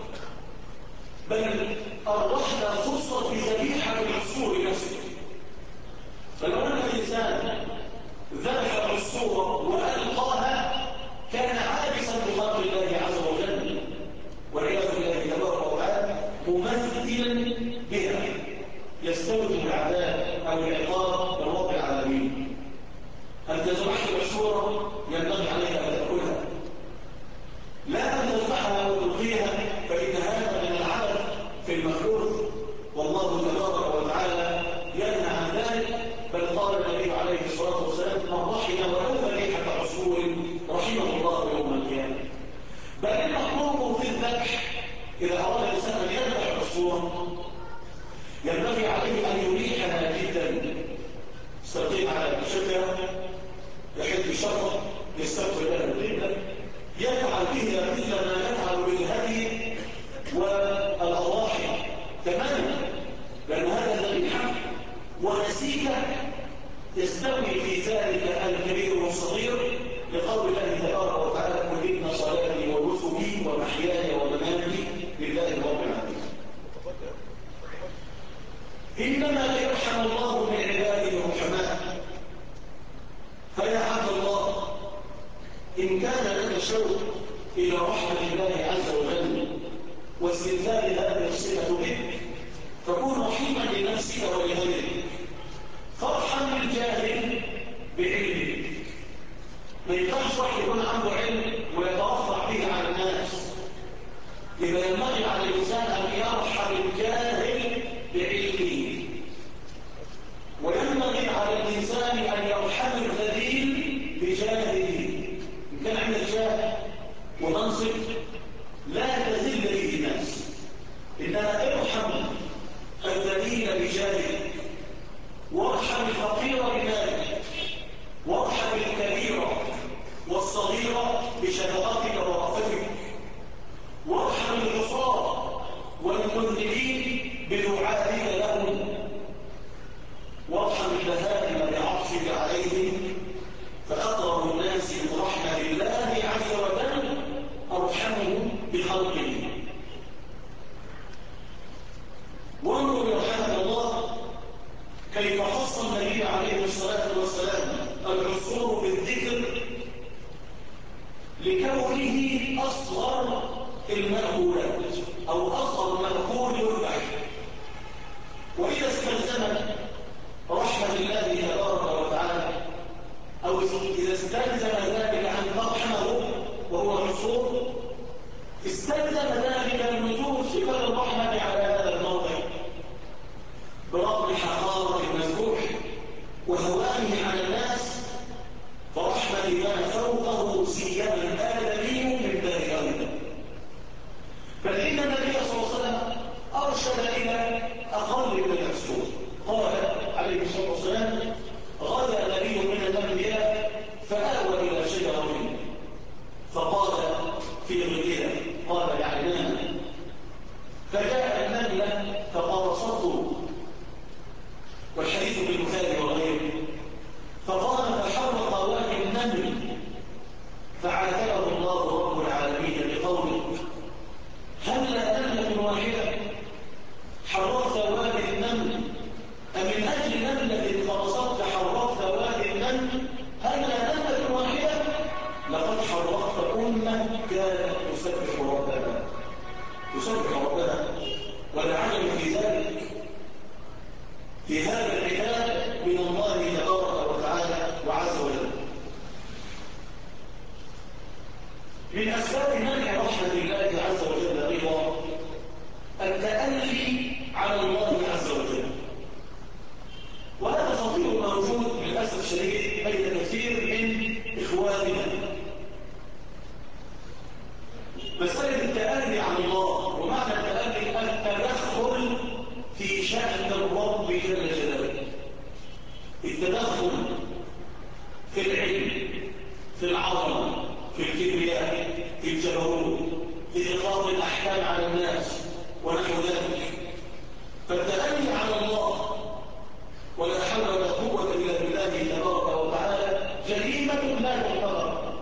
بل الرحمة خصت بذبيحة العصور نفسه. فلو أن الإنسان ذبح العصور وألقاها كان عابسا بخلق الله عز وجل، والعياذ بالله تبارك وتعالى ممثلا بها يستوجب العذاب أو العقاب من رب العالمين. أنت ذبحت العصور ينبغي عليك أن تأكلها، لا أن تذبحها وتلقيها، فإن هذا من العبث في المخلوق، والله تبارك وتعالى ينهى عن ذلك. بل قال النبي عليه الصلاة والسلام: من رحم ولو ذبيحة عصفور رحمه الله يوم القيامة. بل المطلوب في الذبح إذا أراد الإنسان أن يذبح العصفور ينبغي عليه أن يريحها جدا، يستقيم على الشجرة، يحد الشرط، يستغفر لها جدا، يفعل بها مثل ما يفعل بالهدي والأضاحي تماما، لأن هذا الذبيحة ونسيك يستوي في ذلك الكبير والصغير، لقول الله تبارك وتعالى: قل إن صلاتي ونسكي ومحياي ومماتي لله رب العالمين. إنما يرحم الله من عباده الرحماء. فيا عبد الله، إن كان لك شوق إلى رحمة الله عز وجل واستنزال هذه الصلة بك، فكن رحيما لنفسك ولغيرك. فارحم الجاهل بعلمه. ما ينفعش واحد يكون عنده علم ويترفع به على الناس، يبقى ينبغي على الإنسان أن يرحم الجاهل بعلمه، وينبغي على الإنسان أن يرحم الذليل بجاهله. إن كان عندك جاه ومنصب لا تذل به الناس، إنما ارحم الذليل بجاهله، وارحم الفقير بمالك، وارحم الكبير والصغير بشفقتك ورأفتك، وارحم العصاة والمذنبين بدعائك لهم، وارحم البهائم بعطفك عليهم. فأقرب الناس من رحمة الله عز وجل أرحمهم بخلقه. وانظر يرحمك الله كيف خص النبي عليه الصلاة والسلام العصور بالذكر لكونه أصغر المأكولات أو أصغر مأكول يذبح. وإذا استلزمت رحمة الله تبارك وتعالى أو إذا استلزم ذلك أن ترحمه وهو العصور، استلزم ذلك النزول صفة الرحمة على هذا الموضع برغم حقارة المذبوح وهوانه على الناس، فرحمة ما فوقه سيما الآدمي من ذلك أولا. بل إن النبي صلى الله عليه وسلم أرشد إلى أقل من العصور. قال عليه الصلاة والسلام: غدا نبي من الأنبياء فآوى إلى شجرة فقال في ظلها، قال يعناها، فجاء النملة فقرصته، والحديث بالبخاري وغيره، فقال فحرق وادي النمل، فعاتبه الله رب العالمين بقوله: هلا نملة واحدة حرقت وادي النمل، أمن أجل نملة قرصتك حرقت وادي النمل؟ هلا نملة واحدة؟ لقد حرقت أمة كانت تسبح ربنا ولا عجب في ذلك. في هذا العتاب من الله تبارك وتعالى وعز وجل. من أسباب منع رحمة الله عز وجل رضا التألي على الله عز وجل، وهذا خطير موجود للأسف الشديد بين كثير من إخواننا. مسألة التألي على الله، ومعنى التألي التدخل في شأن الرب جل جلاله، التدخل في العلم، في العظمة، في الكبرياء، في الجبروت، بإقرار الأحكام على الناس ونحو ذلك. فالتأني على الله ولا حول ولا قوة إلا بالله تبارك وتعالى جريمة لا تغتفر.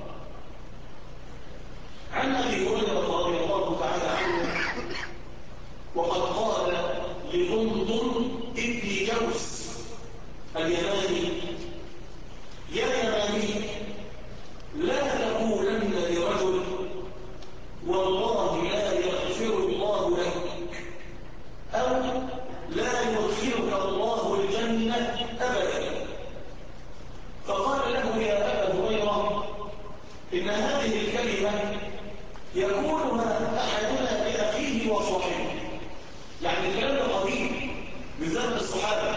عن أبي هريرة رضي الله تعالى عنه وقد قال لضمضم ابن جوس اليماني: يا يماني، لا تقولن لرجل والله لا يغفر الله لك، أو لا يدخلك الله الجنة أبدا. فقال له: يا أبا هريرة، إن هذه الكلمة يقولها أحدنا لأخيه وصاحبه. يعني الكلام ده قديم بالذات الصحابة.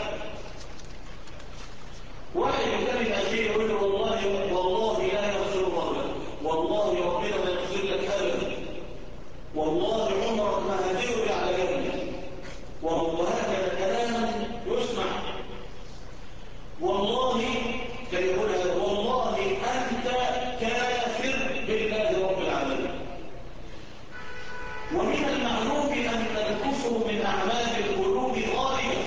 واحد يكلم أخيه يقول له: والله لا يغفر الله لك، والله ربنا ما يغفر لك أبدا، والله عمرك ما هتجري على جنة، وهكذا كلاما يسمع. والله كان يقول هذا: والله أنت كافر بالله رب العالمين. ومن المعلوم أن الكفر من أعمال القلوب غالبا،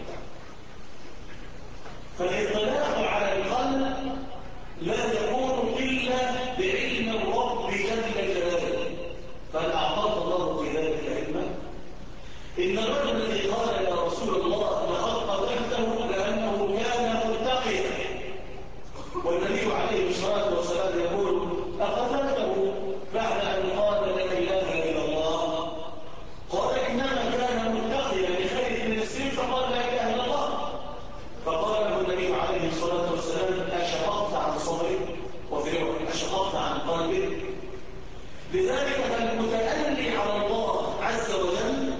فالإطلاق على القلب لا يكون إلا بعلم الرب جل جلاله. فأعطاك الله في ذلك علما. إن الرجل الذي قال: يا رسول الله لقد قتلته لأنه كان متقيا، والنبي عليه الصلاة والسلام يقول: أقتلته بعد أن قال لا إله إلا الله؟ قال: إنما كان متقيا لخير من السن فقال لا إله إلا الله. فقال له النبي عليه الصلاة والسلام: أشققت عن صدرك؟ وفي رواية: أشققت عن قلبك؟ لذلك فالمتألي على الله عز وجل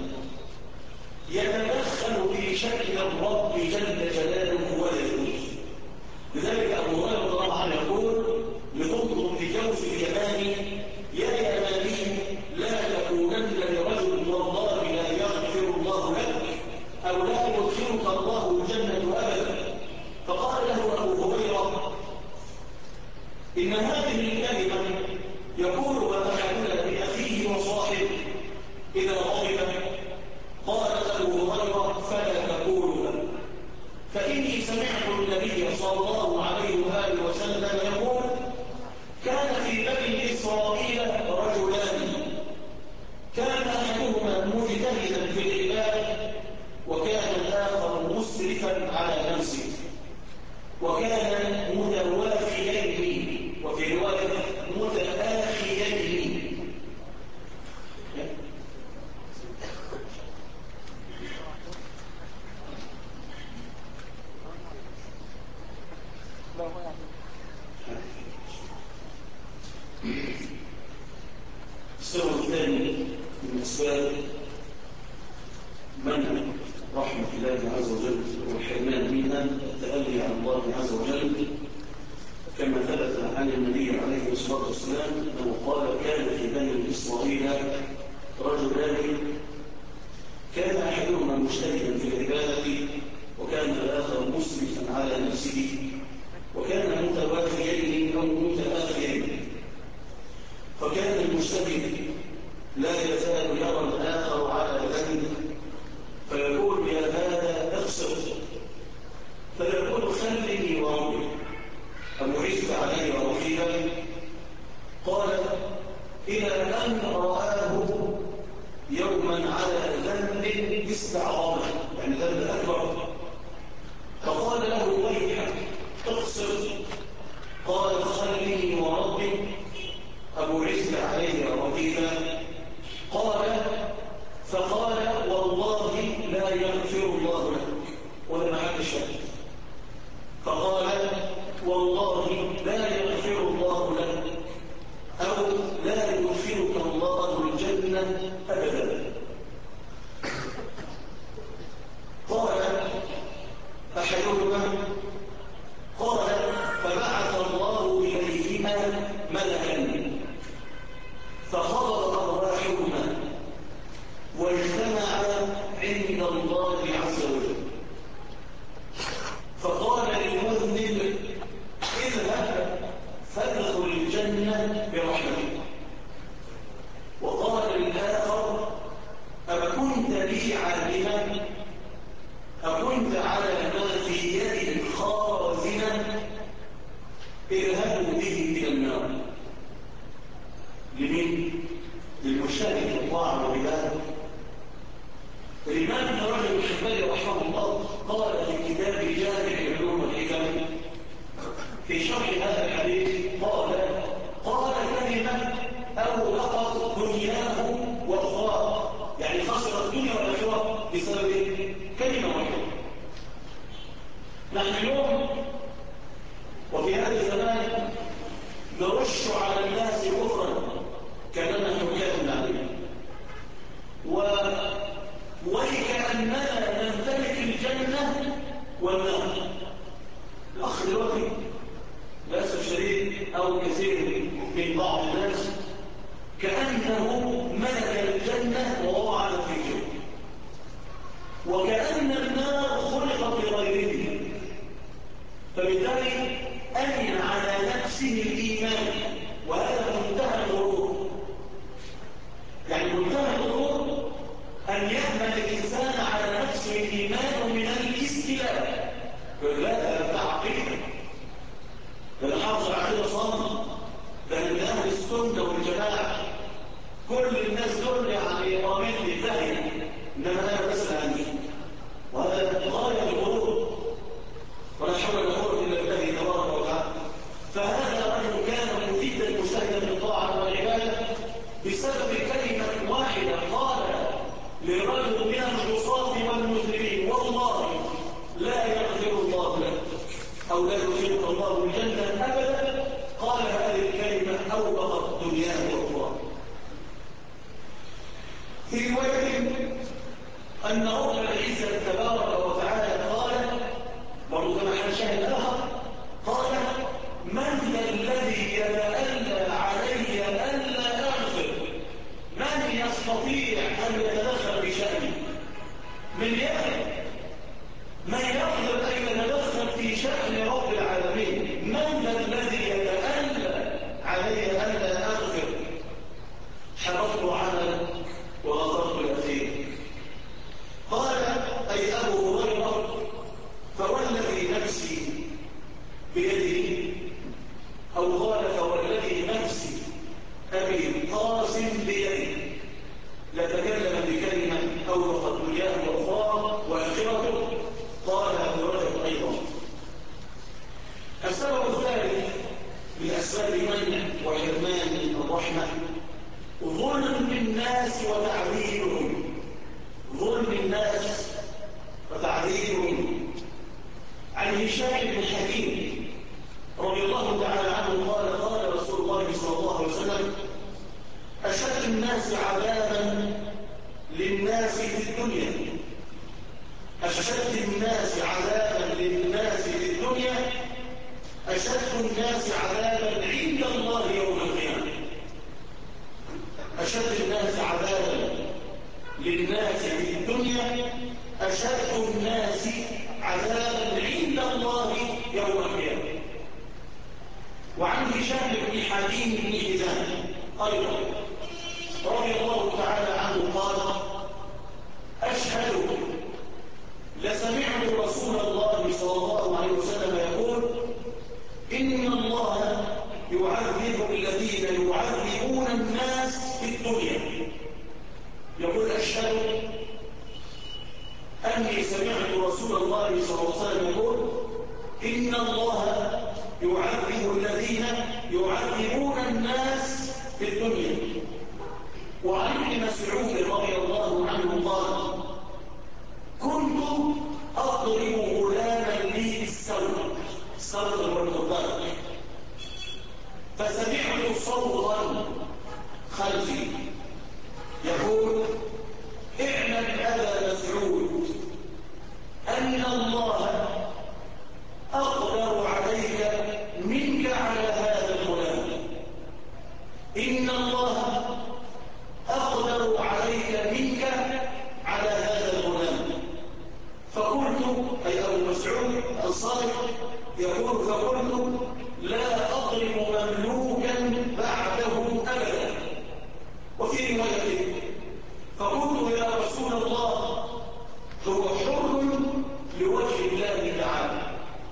يتدخل في شكل الرب جل جلاله ولا يجوز. لذلك أبو هريرة رضي الله عنه يقول لضمضم بن جوس اليماني: يا يماني، لا تقولن لرجل والله لا يغفر الله لك، أو لا يدخلك الله الجنة أبدا. فقال له أبو هريرة: إن هذه الكلمة يقولها أحدنا لأخيه وصاحبه إذا غضب. قال أبو هريرة: فلا تقولها، فإني سمعت النبي صلى الله عليه وآله وسلم يقول: كان في بني إسرائيل رجلان، كان أحدهما مجتهدا في العبادة، وكان الآخر مسرفا على نفسه، وكان متوافيين، وفي رواية متآخيين. السبب الثاني من أسباب منع رحمة الله عز وجل والحرمان منها التألي على الله عز وجل، كما ثبت عن النبي عليه الصلاة والسلام أنه قال: كان في بني إسرائيل رجلان، كان أحدهما مجتهدا في العبادة، وكان الآخر مسرفا على نفسه، وكان متوافيين أو متآخيين. فكان المجتهد لا يزال يرى الآخر على ذنب، فيقول: يا هذا اغسر، فيقول: خلني وربي، أمعزت علي رقيبا؟ قال: إلى أن رآه يوما على ذنب استعظمه، يعني ذنب أكبر، فقال له: ويحك اغسر. قال: خلني وربي، أبعزت علي رقيبا؟ قال: فقال: والله لا يغفر الله لك، ولا محل الشهد. فقال: والله لا يغفر الله لك، أو لا يدخلك الله الجنة أبدا. قال أحدهما: قال: فبعث الله إليهما ملكا فخضر أرواحهما واجتمعا عند الله عز وجل، فقال للمذنب: اذهب فادخل الجنة برحمته، وقال ونلش على الناس كفرا كاننا حكام عليهم، وكأننا نمتلك الجنة والنار. الأخ دلوقتي للأسف الشديد أو كثير من بعض الناس كأنه ملك الجنة وهو على فكره، وكأن النار خلقت لغيره، فبالتالي أمن على نفسه الإيمان، وهذا منتهى الغرور. يعني منتهى الغرور أن يأمن الإنسان على نفسه الإيمان من الاستيلاء. لا، ده عقيدة، ده نحافظ على عقيدة صامتة، ده من أهل السنة والجماعة. كل الناس دول يعني رامين للدهية، إنما أنا بسأل عني، وهذا غاية الغرور، ولا حول ولا قوة إلا بالله تبارك وتعالى. فهذا الرجل كان مفيدا مجتهدا بالطاعة والعبادة بسبب كلمة واحدة قال لرجل من العصاة والمذنبين: والله لا يغفر الله لك أو لا يدخلك الله الجنة أبدا. قال هذه الكلمة أوبقت دنياه وأخرى. في رواية أن رب العزة تبارك وتعالى قال، برضو كما حال شاهد آخر، قال: من الذي يتألى علي ألا أغفر؟ من يستطيع أن يتدخل بشأني؟ من يقدر أن يتدخل في شأن رب العالمين؟ من الذي يتألى علي ألا أغفر؟ حبطت عملا وغفرت الأثير. قال أي أبو هريرة: فوالذي نفسي بيده، أو قال فوالذي نفسي أبي القاسم بيده، لتكلم بكلمة أوبقت دنياه وأخراه وآخرته. قال أبو هريرة أيضا. السبب الثالث من أسباب منع وحرمان الرحمة ظلم الناس وتعذيبهم. ظلم الناس وتعذيبهم. عن هشام بن حكيم رضي الله تعالى عنه قال: قال رسول الله صلى الله عليه وسلم: أشد الناس عذابا للناس في الدنيا، أشد الناس عذابا للناس في الدنيا، أشد الناس عذابا عند الله يوم القيامة. أشد الناس عذابا للناس في الدنيا، أشد الناس عذابا عند الله يوم القيامة. وعن هشام بن حكيم بن حزام أيضا رضي الله تعالى عنه قال: أشهد لسمعت رسول الله صلى الله عليه وسلم يقول: إن الله يعذب الذين يعذبون الناس في الدنيا. يقول: أشهد أني سمعت رسول الله صلى الله عليه وسلم يقول: إن الله يعذب الذين يعذبون الناس في الدنيا. وعن ابن مسعود رضي الله عنه قال: كنت أضرب غلاما لي بالسوق، السوق هو القربان، فسمعت صوتا خلفي يقول: اعلم أبا مسعود أن الله أقدر عليك منك على هذا الغلام، إن الله أقدر عليك منك على هذا الغلام. فقلت، أي أبو مسعود الصادق يقول: فقلت: لا أضرب مملوكا بعده أبدا. وفي رواية: فقلت يا رسول الله هو حر لوجه الله تعالى.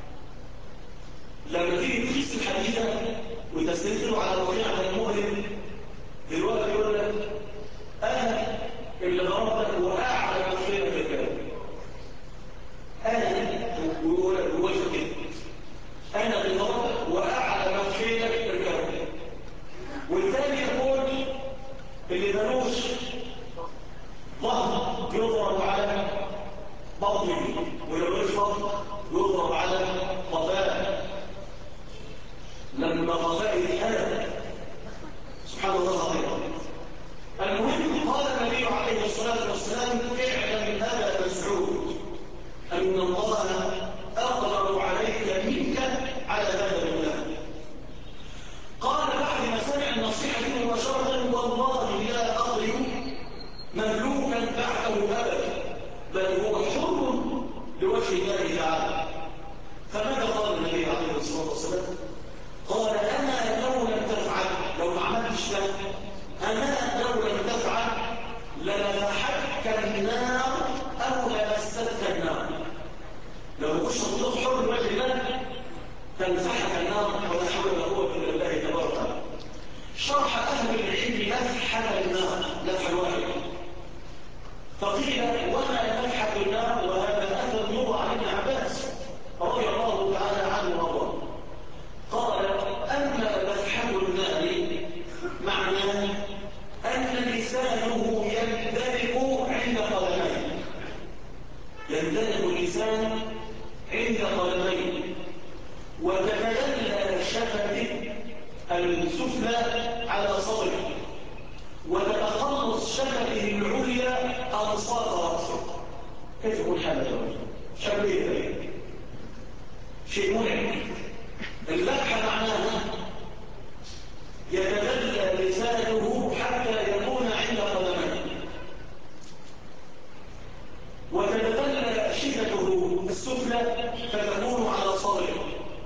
لما تيجي تقيس الحديثة وتستدل على وقيعة المؤلم، دلوقتي يقول لك: أنا اللي ضربتك وأعلى خيرك الكلام، أنا ويقول كده: أنا اللي ضربتك وأعلى خيرك الكلام. والثاني يقول: اللي ملوش ظهر يضرب على بطنه، واللي ملوش بطن يضرب على قفاه. لما قفاه اتهلك أبدا، بل هو حر لوجه الله تعالى. فماذا قال النبي عليه الصلاة والسلام؟ قال أما لو لم تفعل، لو ما عملتش ده، أما لو لم تفعل لنفحتك النار أو لمستك النار. لو كنت تطلق حر لوجه الله تنفحك النار، ولا حول ولا قوة إلا بالله تبارك وتعالى. شرح أهل العلم نفحة النار، نفح الواحد. فقيل وما نفحة النار؟ وهذا أثر يروى عن ابن عباس رضي الله تعالى عنه وارضاه. قال أما نفحة النار معناه أن لسانه يندلق عند قدميه، يندلق اللسان عند قدميه، وتتدلى شفته السفلى على صدره، وتتخلص شفته العليا أنصاف رأسه. كيف يكون حالة الرجل؟ شكله ايه؟ شيء مرعب. الفتحة معناها يتدلى لسانه حتى يكون عند قدميه، وتتدلى شفته السفلى فتكون على صدره،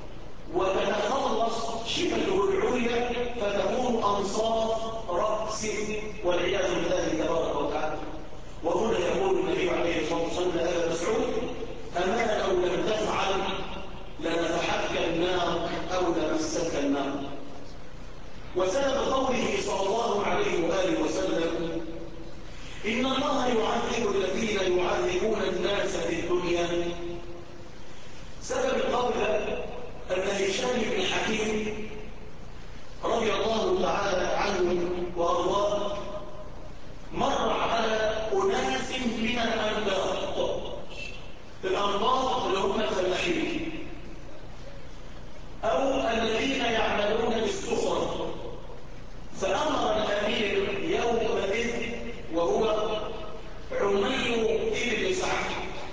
وتتخلص شفته العليا فتكون أنصاف رأسه والعياذ بالله تبارك وتعالى. وهنا يقول النبي عليه الصلاة والسلام لأبي مسعود أما لو لم تفعل لنفحتك النار أو لمسك النار. وسبب قوله صلى الله عليه وآله وسلم إن الله يعذب الذين يعذبون الناس في الدنيا، سبب القول أن هشام بن حكيم رضي الله تعالى عنه وأرضاه مر على أناس من الأنباط اللي هم الفلاحين أو الذين يعملون بالسخرة، فأمر الأمير يومئذ وهو عمير بن سعد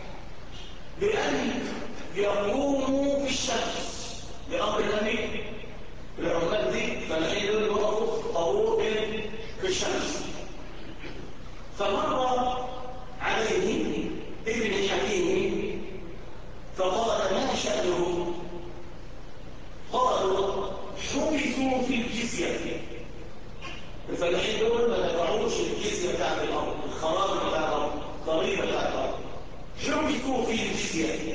بأن يقوموا في الشمس بأمر الأمير. العمال دي فلاحين دول يقفوا طابور في الشمس. فمر عليه ابن حكيم فقال ما شأنه؟ قالوا حبسوا في الجزية. الفلاحين دول ما دفعوش الجزية بتاعت الأرض، الخراج بتاع الأرض، ضريبة بتاع الأرض، حبسوا في الجزية.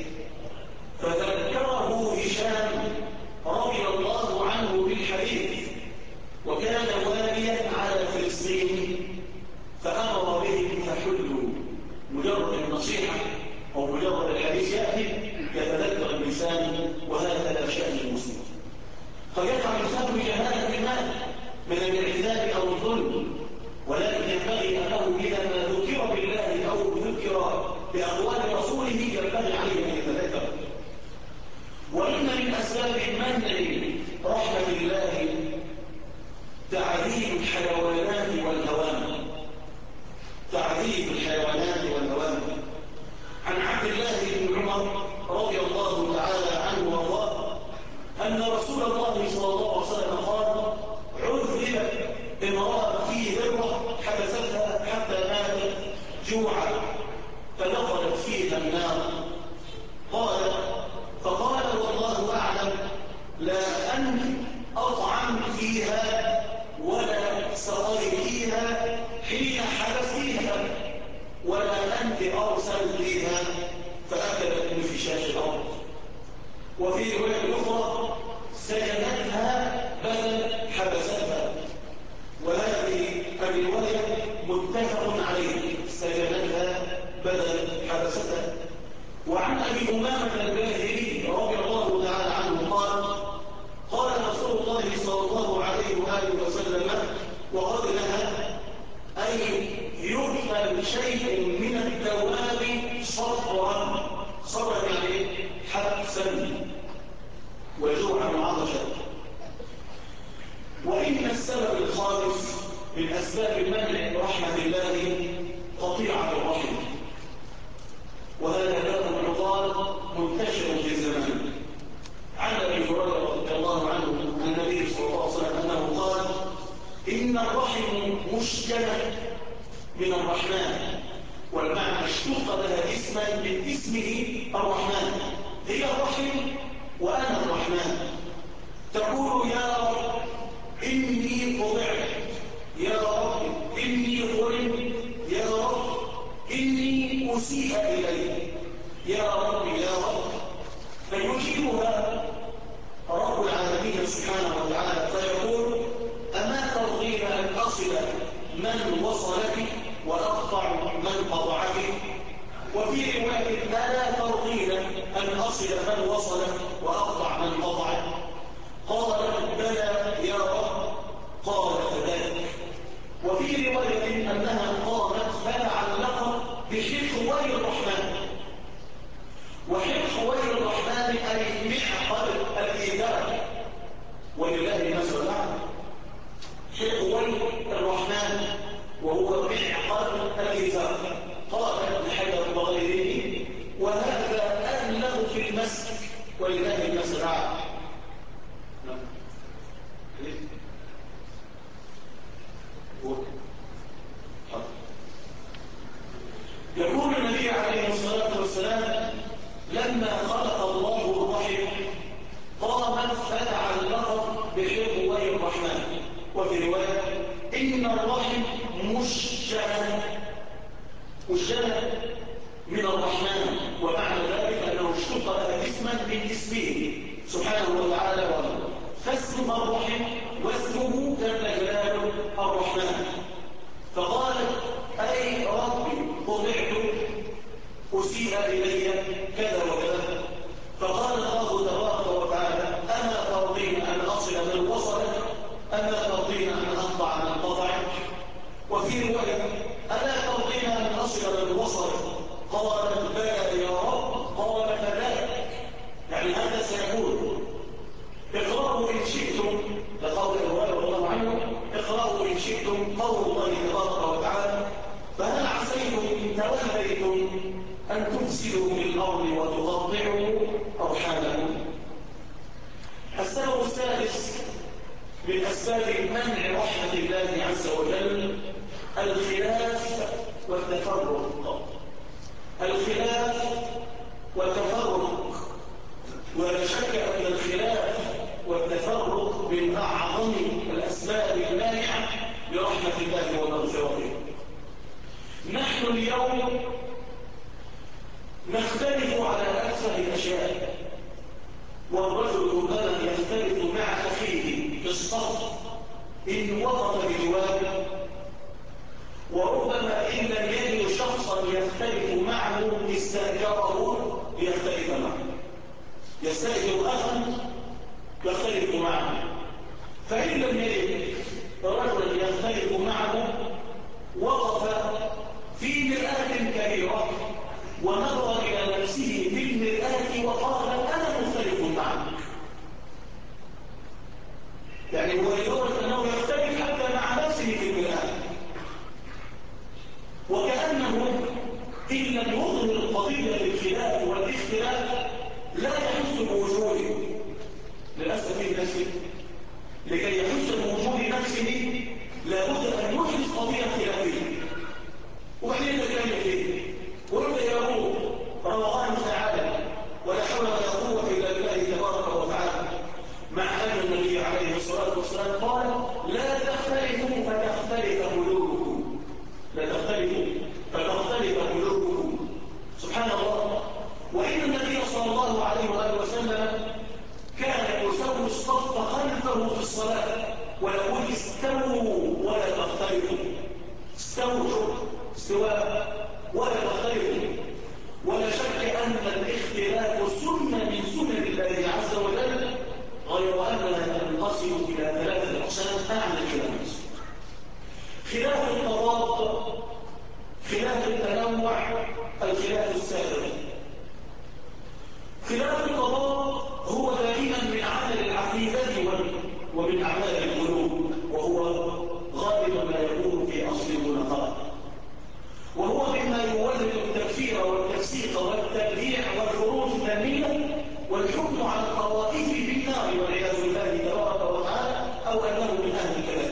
فذكره هشام رضي الله عنه بالحديث، وكان واليا على فلسطين، فأمر بهم فحلوا. مجرد النصيحة أو مجرد الحديث يأتي يتذكر اللسان، وهذا شأن المسلم. قد يقع الإنسان بجهالة المال من الاعتداء أو الظلم، ولكن ينبغي أنه إذا ما ذكر بالله أو ذكر بأقوال رسوله ينبغي عليه أن يتذكر. وإن من أسباب منع رحمة الله تعذيب الحيوانات والهوام، تعذيب الحيوانات والهوام. عن عبد الله بن عمر رضي الله تعالى عنه وارضاه أن رسول الله صلى الله عليه وسلم قال عذبت امرأة في ذرة حبستها حتى ماتت جوعا فدخلت فيها النار. قال فقال والله أعلم لا أنت أطعم فيها ولا سقيتيها حين حبستيها، ولا أنت أرسلتيها فأكلت من فشاش الأرض. وفي رواية أخرى سجنتها بدل حبستها، وهذه الرواية متفق عليه، سجنتها بدل حبستها. وعن أبي أمامة الباهلي رضي الله تعالى عنه قال قال رسول الله صلى الله عليه وآله وسلم وقد نهى أن يدخل شيء من الدواب صبرا، صبرا يعني حبسا وجوعا وعطشا. وإن السبب الخامس من أسباب منع رحمة الله قطيعة الرحم، وهذا باب العطال منتشر في زمانه. عن أبي هريرة رضي الله عنه عن النبي صلى الله عليه وسلم أنه قال إن الرحم مشجنة من الرحمن، والمعنى اشتق لها اسما من اسمه الرحمن. هي الرحيم وأنا الرحمن. تقول يا رب إني وضعت، يا رب إني ظلمت، يا رب إني أسيء إلي، يا رب يا رب. فيجيبها رب العالمين سبحانه وتعالى فيقول أما ترضين أن أصل من وصلك وأقطع من قطعك؟ وفي رواية ألا ترضين أن أصل من وصلك وأقطع من قطعك؟ قالت بلى يا رب. قال فذلك. وفي رواية أنها قامت فتعلقت بحفظ الرحمن، وحفظ الرحمن أي معقل الإيذان، ولله المثل الأعلى. حفظ الرحمن وهو معقل الإيذان. قال ابن حجر وغيره وهذا أبلغ في المسك، ولله المثل الأعلى. يقول النبي عليه الصلاة والسلام لما خلق الله الرحم قامت فتعلقت بحفظ الرحمن. وفي رواية إن الرحم مشجع من الرحمن، ومعنى ذلك أنه اشتق لها اسما من اسمه سبحانه وتعالى. فاسم الرحم واسمه جل جلاله الرحمن. فقالت أي ربي وضعت أسيء إلي كذا وكذا. فقال الله تبارك وتعالى أما ترضين أن أصل من وصلك، أما ترضين أن أقطع من قطعك؟ وفي رواية ألا ترضين أن أصل من وصلك؟ قالت بلى يا رب. قال فذلك. يعني هذا سيكون. اقرأوا إن شئتم، لقول الرواية رضي الله عنه، اقرأوا إن شئتم قول الله تبارك وتعالى فهل عسيتم إن توليتم أن تفسدوا في الأرض وتقطعوا أرحامكم. السبب الثالث من أسباب منع رحمة الله عز وجل الخلاف والتفرق. الخلاف والتفرق، ولا شك أن الخلاف والتفرق من أعظم الأسباب المانعة لرحمة الله ومغفرته. نحن اليوم نختلف على أكثر الأشياء، والرجل ربما يختلف مع أخيه في الصف إن وقف بجواره، وربما إن لم يجد شخصا يختلف معه استأجره ليختلف معه. يستأجر أخا يختلف معه، فإن لم يجد رجلا يختلف معه وقف في مرآة كبيرة ونظر إلى نفسه في المرآة وقال أنا مختلف معك. يعني هو يدرك أنه يختلف حتى مع نفسه في المرآة، وكأنه إن لم يظهر قضية الخلاف والاختلاف لا يحس بوجوده. للأسف في نفسه لكي يحس بوجود نفسه لابد أن يحدث قضية خلافية، وبعدين يتكلم فيه ويبدأ يقول روضان تعالى ولا حول ولا قوة إلا بالله تبارك وتعالى، مع أن النبي عليه الصلاة والسلام قال لا تختلفوا فتختلف قلوبكم، لا تختلفوا فتختلف قلوبكم. سبحان الله. وإن النبي صلى الله عليه وآله وسلم كان يسوي الصف خلفه في الصلاة ويقول استووا ولا تختلفوا. استووا استواء ولا تختلفوا. ولا شك أن الاختلاف سنة من سنن الله عز وجل، غير أنها تنقسم إلى ثلاثة أقسام أعلى الخلاف: خلاف التضاد، خلاف التنوع، الخلاف السابق. خلاف التضاد هو دائما من عمل العقيدة ومن أعمال القلوب، وهو غالبا ما يكون في أصل المناقضة، وهو مما يولد التكفير والتفسيق والتبديع والخروج ذميما والحكم على الطوائف بالنار والعياذ بالله تبارك وتعالى، أو أنه من أهل الكلام.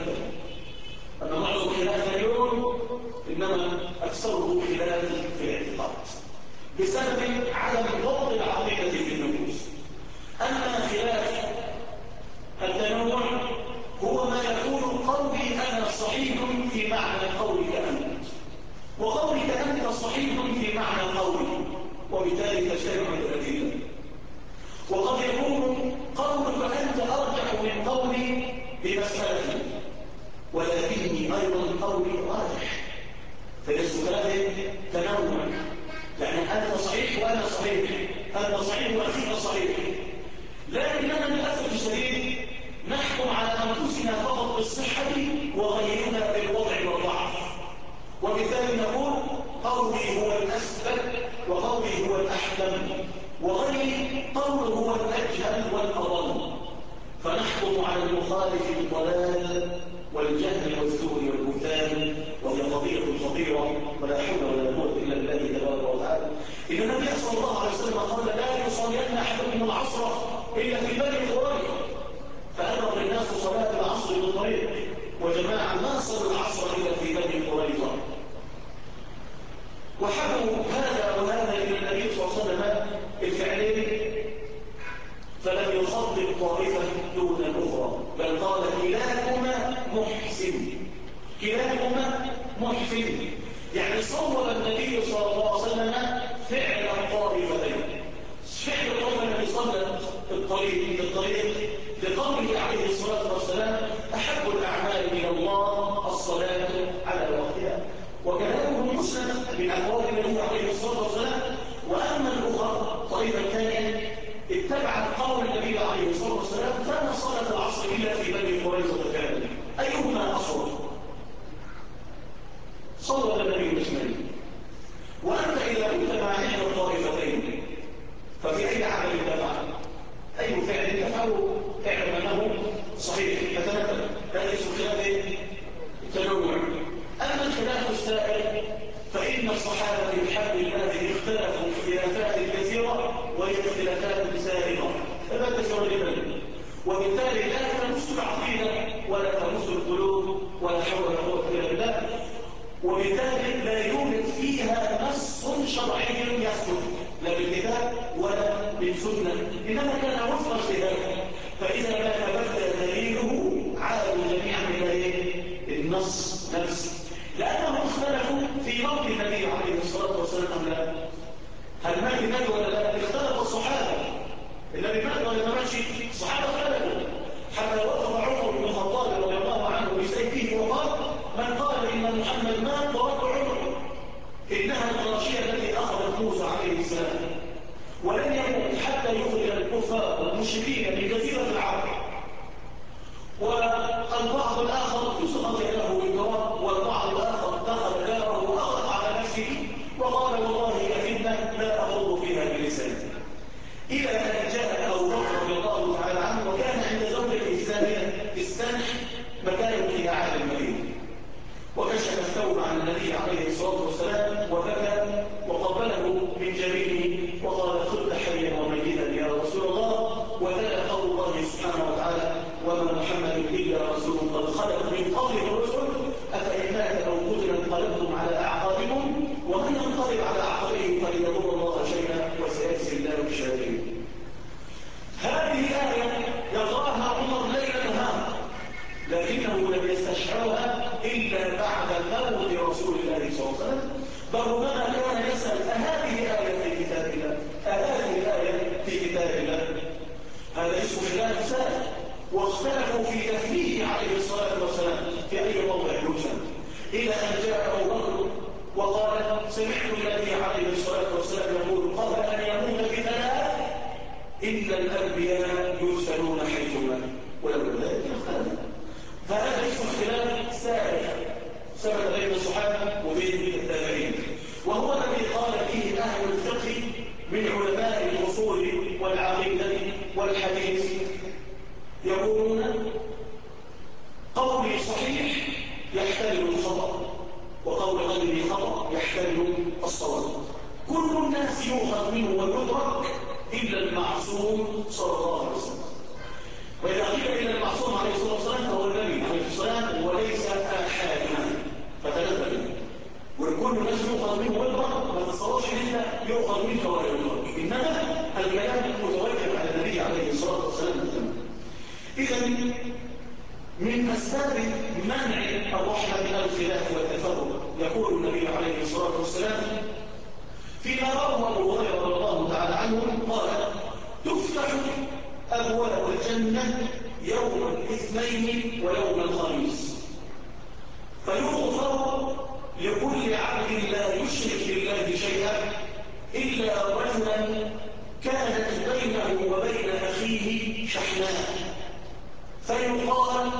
خلافا، أن معظم خلافنا اليوم إنما أكثره خلاف في الاعتقاد بسبب عدم ضبط العقيدة في النفوس. أما خلاف التنوع هو ما يكون قولي أنا صحيح في معنى قولك أنت، وقولك أنت صحيح في معنى قولي، وبالتالي تجتمع الأدلة. وقد يكون قولك أنت أرجح من قولي بمسألة، ولكني أيضا قولي راجح، فيصبح هذا تنوع، يعني أنت صحيح وأنا صحيح، أنت صحيح وأخيك صحيح. لكننا للأسف الشديد نحكم على أنفسنا فقط بالصحة وغيرنا بالوضع والضعف، وبالتالي نقول قولي هو الأسبب وقولي هو الأحكم وغيري قوله هو الأجهل والأضل، فنحكم على المخالف بالضلال والجهل والسوء والبهتان، وهي قضية خطيرة ولا حول ولا قوة إلا بالله تبارك وتعالى. إن النبي صلى الله عليه وسلم قال لا يصلين أحدكم العصر إلا في بني قريظة، فأمر الناس صلاة العصر بالطريق، وجماعة ما صلوا العصر إلا في بني قريظة، وحكوا هذا وهذا إلى النبي صلى الله عليه وسلم الفعلين، فلم يصدق طائفة دون الأخرى، بل قال كلاكما محسن، كلاكما محسن، يعني صور النبي صلى الله عليه وسلم فعل الطائفتين. فعل الطائفة الذي صلى الطريق لقوله عليه الصلاة والسلام أحب الأعمال إلى الله الصلاة على وقتها، وكلامه مسلم من أقوال النبي عليه الصلاة والسلام. وأما الأخرى الطائفة الثانية اتبعت قول النبي عليه الصلاة والسلام فما صلاة العصر إلا في بني قريظة فعلا، أيهما أصوب؟ صلى النبي الاثنين. وأنت إذا كنت مع إحدى الطائفتين ففي أي عمل تفعل؟ أي فعل تفعله اعلم أنه صحيح يتنبه، هذا اسمه خلاف التنوع. أما الخلاف السائر فإن الصحابة بحبل الله اختلفوا في خلافات كثيرة وهي اختلافات سائرة فلا تتولد، وبالتالي لا تمس العقيدة ولا تمس القلوب ولا حول ولا قوة إلا بالله، وبالتالي لا يوجد فيها نص شرعي يثبت لا بالكتاب ولا بالسنة، إنما كان وفق اجتهاد، فإذا ما تبدل دليله عادوا جميعا إلى النص نفسه، لأنهم اختلفوا في موت النبي عليه الصلاة والسلام لا. هل مات النبي ولا لا؟ اختلف الصحابة، النبي مات ولا ما ماتش؟ الصحابة اختلفوا حتى وقف عمر بن الخطاب رضي الله عنه بسيفه وقال من قال إن محمد مات ورد عمر، إنها الغاشية التي أخذت موسى عليه السلام، ولن يموت حتى يخرج الكفار والمشركين من جزيرة العرب. والبعض الآخر يسقط له بالجواب، والبعض الآخر دخل داره وأخذ على نفسه وقال والله أكنه لا أخوض فيها بلساني، إلى أن جاء أبو بكر رضي الله تعالى عنه وكان عند زوجته الثانية في السنح مكان في أعلى المدينة، وكشف الثوب عن النبي عليه الصلاة والسلام وبكى وقبله من جبينه وقال خذ حيا وميتا يا رسول الله، وتلا قول الله سبحانه وتعالى وما محمد إلا رسول قد خلق من قبله الرسل أفإن مات أو قتل انقلبتم على أعقابكم ومن ينقلب على أعقابه فلن يضر الله شيئا وسيجزي الله الشاكرين. هذه الآية يقرأها عمر ليلا نهارا، لكنه لم يستشعرها إلا بعد موت رسول الله صلى الله عليه وسلم، بل ربما كان يسأل أهذه الآية في كتاب الله؟ أهذه الآية في كتاب الله؟ هذا اسمه خلاف سائر، واختلفوا في تكليفه عليه الصلاة والسلام في أي موضع يوجد، إلى أن جاء أبو بكر وقال سمعت النبي عليه الصلاة والسلام يقول قبل أن يموت بثلاث إلا الأنبياء يرسلون حيثما، ولولا ذلك اختلف. فهذا اسم اختلاف سائر ثبت بين الصحابة وبين التابعين، وهو الذي قال فيه أهل الفقه من علماء الأصول والعقيدة والحديث، يقولون قولي صحيح يحتمل الخطأ وقول غيري خطأ يحتمل الصواب، كل الناس يؤخذ منه ويدرك إلا المعصوم صلى الله عليه وسلم. وإذا قيل إلى المعصوم عليه الصلاة والسلام فهو النبي عليه الصلاة والسلام الرحمة أو الخلاف والتفرق. يقول النبي عليه الصلاة والسلام فيما روى أبو هريرة رضي الله تعالى عنه قال تفتح أبواب الجنة يوم الاثنين ويوم الخميس فيغفر لكل عبد لا يشرك بالله شيئا إلا رجلا كانت بينه وبين أخيه شحناء فيقال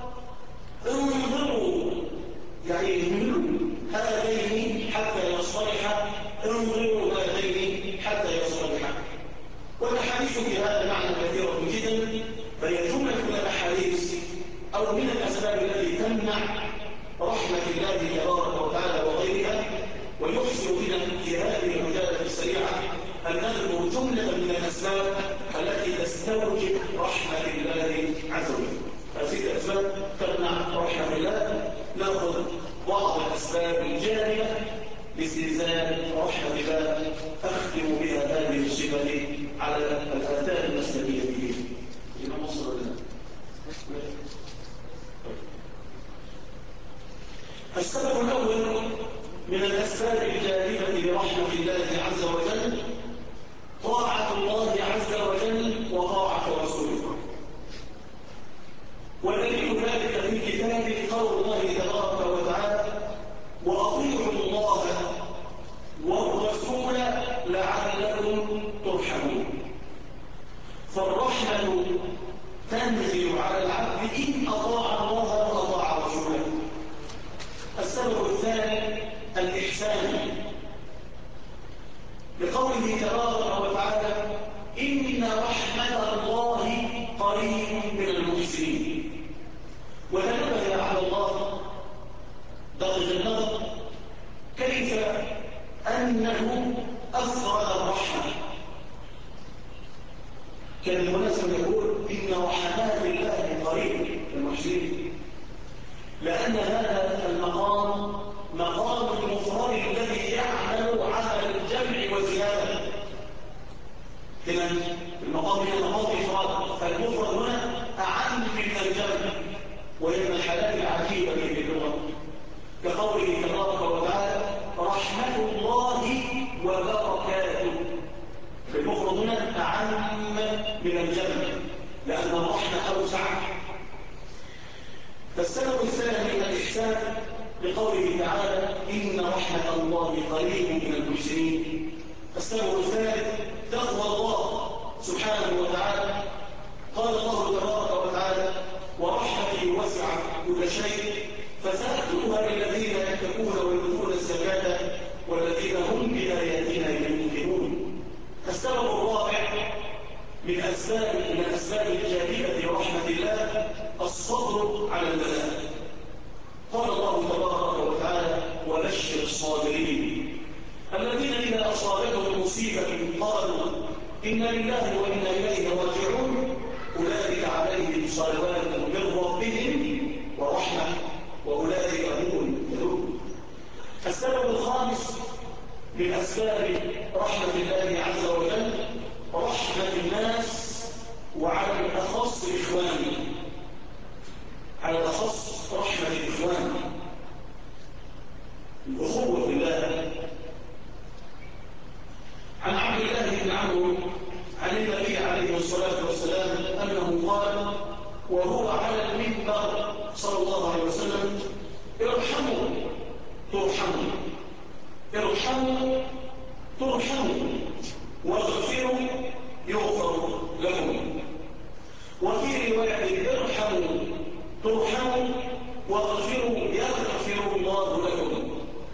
انظروا يعني اهملوا هذين حتى يصطلحا انظروا هذين حتى يصطلحا. والأحاديث في هذا معنى كثيرة جدا فهي جملة من الأحاديث أو من الأسباب التي تمنع رحمة الله تبارك وتعالى وغيرها. ويحسن بنا في هذه المجالة السريعة أن نذكر جملة من الأسباب التي تستوجب رحمة الله عز وجل. هذه الأسباب تمنع رحمة الله. نأخذ بعض الأسباب الجانبة لاستلزام رحمة الله أختم بها هذه الصفة على الآثار المسلمية به. الإمام وصل لنا. السبب الأول من الأسباب الجالبة لرحمة الله عز وجل طاعة الله عز وجل وطاعة رسوله. ودليل ذلك في الكتاب قول الله تبارك وتعالى وأطيعوا الله والرسول لعلكم ترحمون. فالرحمة تنزل على العبد إن أطاع الله وأطاع رسوله. السبب الثاني الإحسان لقوله تبارك وتعالى إن رحمة الله قريب من المحسنين. وتنبه على الله درجة النظر كيف أنه أفرد الرحمة. كان المناسب يقول إن رحمات الله قريب من المحسنين لأن هذا المقام مقام المفرد الذي يعمل عمل الجمع وزيادة. هنا المقام هنا مقام إفراد فالمفرد هنا أعم من الجمع وهي من الحالات العجيبة في اللغة كقوله تبارك وتعالى رحمة الله وبركاته. المفرد هنا أعم من الجمع لأن الرحمة أوسع. فالسبب الثاني من الإحسان لقوله تعالى إن رحمة الله قريب من المحسنين. السبب الثالث تقوى الله سبحانه وتعالى. قال الله تبارك وتعالى ورحمتي وسعت كل شيء فسأكتبها للذين يتقون ويؤتون الزكاة والذين هم بآياتنا يؤمنون. السبب الرابع من الأسباب الجالبة لرحمة الله الصبر على البلاء. قال الله تبارك وتعالى وبشر الصابرين الذين إذا أصابتهم مصيبة قالوا إنا لله وإنا إليه راجعون أولئك عليهم صلوات من ربهم ورحمة وأولئك هم المهتدون. السبب الخامس من أسباب رحمة الله عز وجل رحمة الناس وعلى الأخص إخواني. على الأخص رحمة الإخوان الأخوة بالله. عن عبد الله بن عمرو عن النبي عليه الصلاة والسلام أنه قال وهو على المنبر صلى الله عليه وسلم ارحموا ترحموا ارحموا ترحموا واغفروا يغفر لكم. وفي رواية ارحموا ترحموا واغفروا يغفر الله لكم.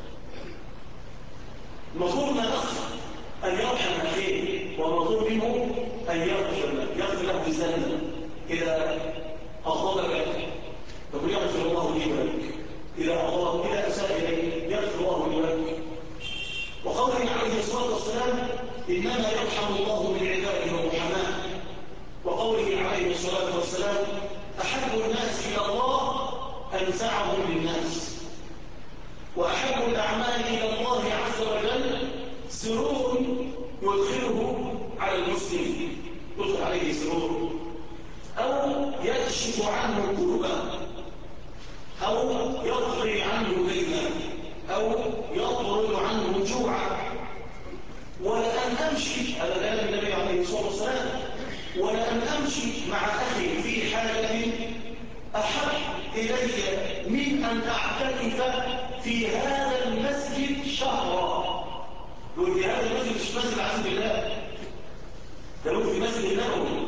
مطلوب من الأخ أن يرحم أخيه ومطلوب منه أن يغفر له بسنة إذا أخطأك تقول يغفر الله لي ولك، إذا أخطأك إذا أساء إليك يغفر الله لي ولك. وقوله عليه الصلاة والسلام إنما يرحم الله من عباده الرحماء. وقوله عليه الصلاة والسلام أحب الناس إلى الله أنفعهم للناس. وأحب الأعمال إلى الله عز وجل سرور يدخله على المسلم يدخل عليه سرور أو يكشف عنه كربا أو يقضي عنه دينا أو يطرد عنه جوعا، ولأن أمشي، هذا كلام النبي عليه الصلاة والسلام، ولأن أمشي مع أخي في حاجة أحب إلي من أن أعتكف في هذا المسجد شهرا. يقول في هذا المسجد مش مسجد عزم الله، ده يقول في مسجد النبوي.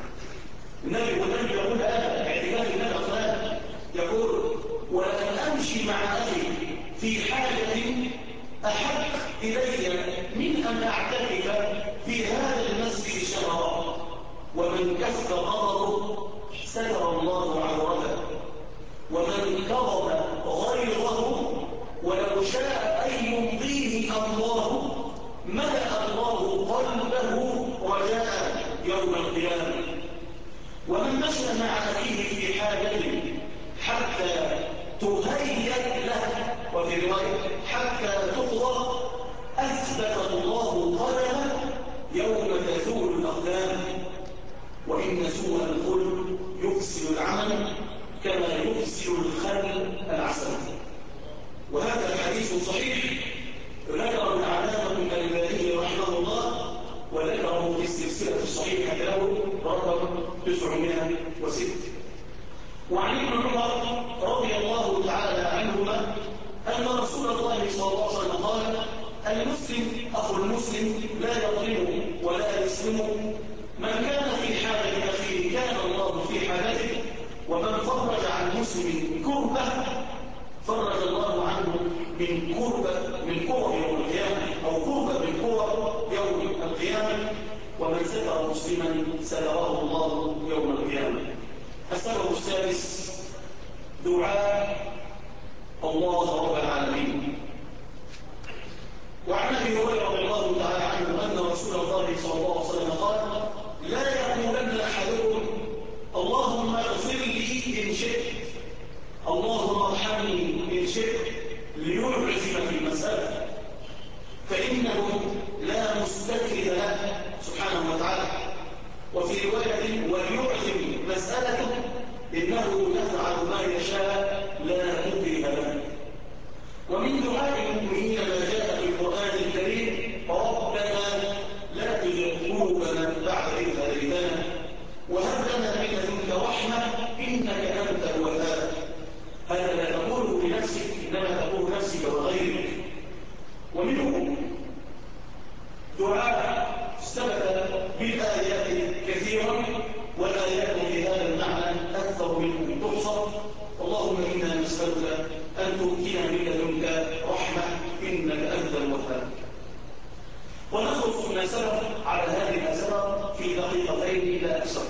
النبي يقول هذا اعتكاف النبي أصلا، يقول ولأن أمشي مع أخي في حاجة أحب إلي من أن أعتكف في هذا المسجد شهرا، ومن كف غضبه ستر الله عورته، ومن كظم غيظه ولو شاء أن يمضيه الله ملأ الله قلبه رجاء يوم القيامة. ومن مشى مع أخيه في حاجة حتى تهيأ له، وفي رواية حتى تقضى، أثبت الله قدمه يوم تزول الأقدام. وإن سوء الخلق يفسد العمل كما يفسد الخل العسل. وهذا الحديث صحيح ذكره العلامة الألباني رحمه الله، وذكره في السلسلة الصحيحة له رقم 906. وعن ابن عمر رضي الله تعالى عنهما أن رسول الله صلى الله عليه وسلم قال: المسلم أخو المسلم لا يظلمه ولا يسلمه، من كان في حاجة أخيه كان الله في حاجته، ومن فرج عن مسلم كربة فرج الله عنه من كرب يوم القيامة، أو كربة من كرب يوم القيامة، ومن ستر مسلما ستره الله يوم القيامة. السبب السادس دعاء الله رب العالمين. وعن ابي هريره رضي الله تعالى عنه ان رسول الله صلى الله عليه وسلم قال: لا يقولن احدكم اللهم اغفر لي ان شئت، اللهم ارحمني ان شئت، ليعزم في المساله، فانه لا مستكره له سبحانه وتعالى. وفي روايه: وليعزم مسالته انه يفعل ما يشاء لا مكره له. ومن دعاء المؤمنين ما جاء في القرآن الكريم: ربنا لا تزغ قلوبنا بعد إذ هديتنا وهب لنا من لدنك رحمة إنك أنت الوهاب. هذا لا تقوله لنفسك، إنما تقول نفسك وغيرك. ومنه دعاء ثبت بالآيات كثيرا، والآيات في هذا المعنى أكثر من أن تحصر. اللهم إنا نسألك أن تؤتينا من لدنك رحمة إنك أنت الوهاب. ونخلص ما سبق على هذه المسألة في دقيقتين لا أكثر.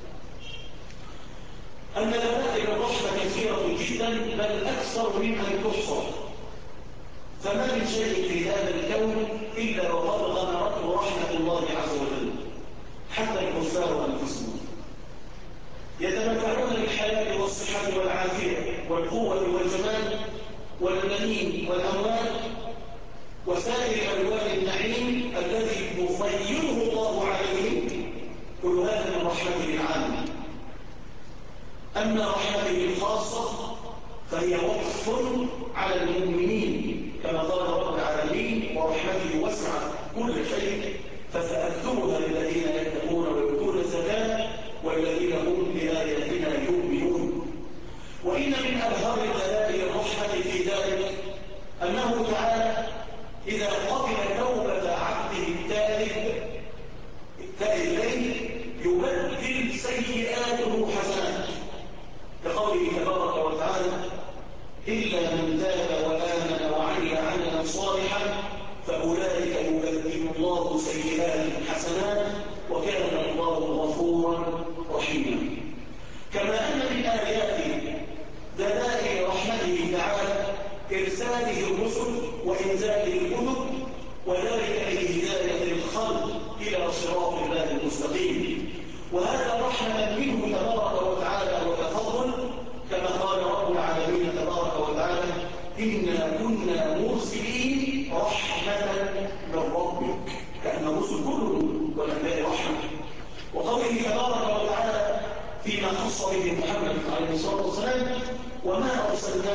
أن دلائل الرحمة كثيرة جدا، بل أكثر من أن تحصر. فما من شيء في هذا الكون إلا وقد غمرته رحمة الله عز وجل، حتى الكفار أنفسهم يتمتعون بالحياة والصحة والعافية والقوة والجمال والبنين والأموال وسائر ألوان النعيم الذي يخيره الله عليهم، كل هذا من رحمته العامة. أما رحمته الخاصة فهي وقف على المؤمنين، كما قال رب العالمين: ورحمته وسعت كل شيء فسأكتبها للذين يتقون ويؤتون الزكاة والذين هم بآياتنا يؤمنون. وإن من أبهر دلائل الرحمة في ذلك أنه تعالى إذا قبل توبة عبده التائب إليه يبدل سيئاته حسنات، كقوله تبارك وتعالى: إلا من تاب وآمن وعمل عملا صالحا فأولئك يبدل الله سيئاتهم حسنات وكان الله غفورا رحيما. كما أن من آياته دلائل رحمته تعالى إرساله الرسل وإنزاله الكتب، وذلك لهداية الخلق إلى صراط الله المستقيم، وهذا رحمة منه تبارك وتعالى وتفضل، كما قال رب العالمين تبارك وتعالى: إنا كنا مرسلين رحمة من ربك، كأن الرسل كلهم والأنبياء رحمة. وقوله تبارك وتعالى فيما خص به محمد عليه الصلاة والسلام: وما أرسلناك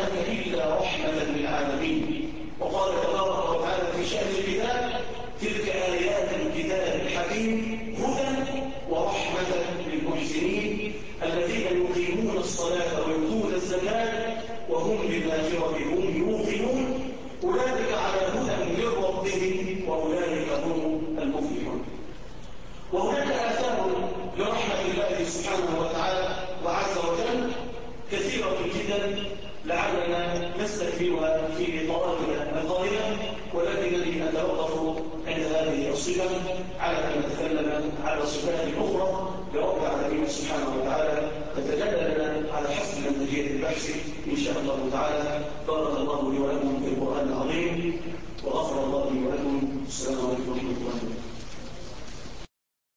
العالمين. وقال تبارك وتعالى في شأن الكتاب: تلك آيات الكتاب الحكيم هدى ورحمة للمحسنين الذين يقيمون الصلاة ويؤتون الزكاة وهم بالآخرة هم يوقنون أولئك على هدى من ربهم وأولئك هم المفلحون. وهناك آثار لرحمة الله سبحانه وتعالى وعز وجل كثيرة جدا لعلنا نستكملها في لقاءاتنا القادمة، ولكنني أتوقف عند هذه الصفة على أن نتكلم على صفات أخرى لرب العالمين سبحانه وتعالى تتجلى لنا على حسب منهجية البحث إن شاء الله تعالى. بارك الله لي ولكم في القرآن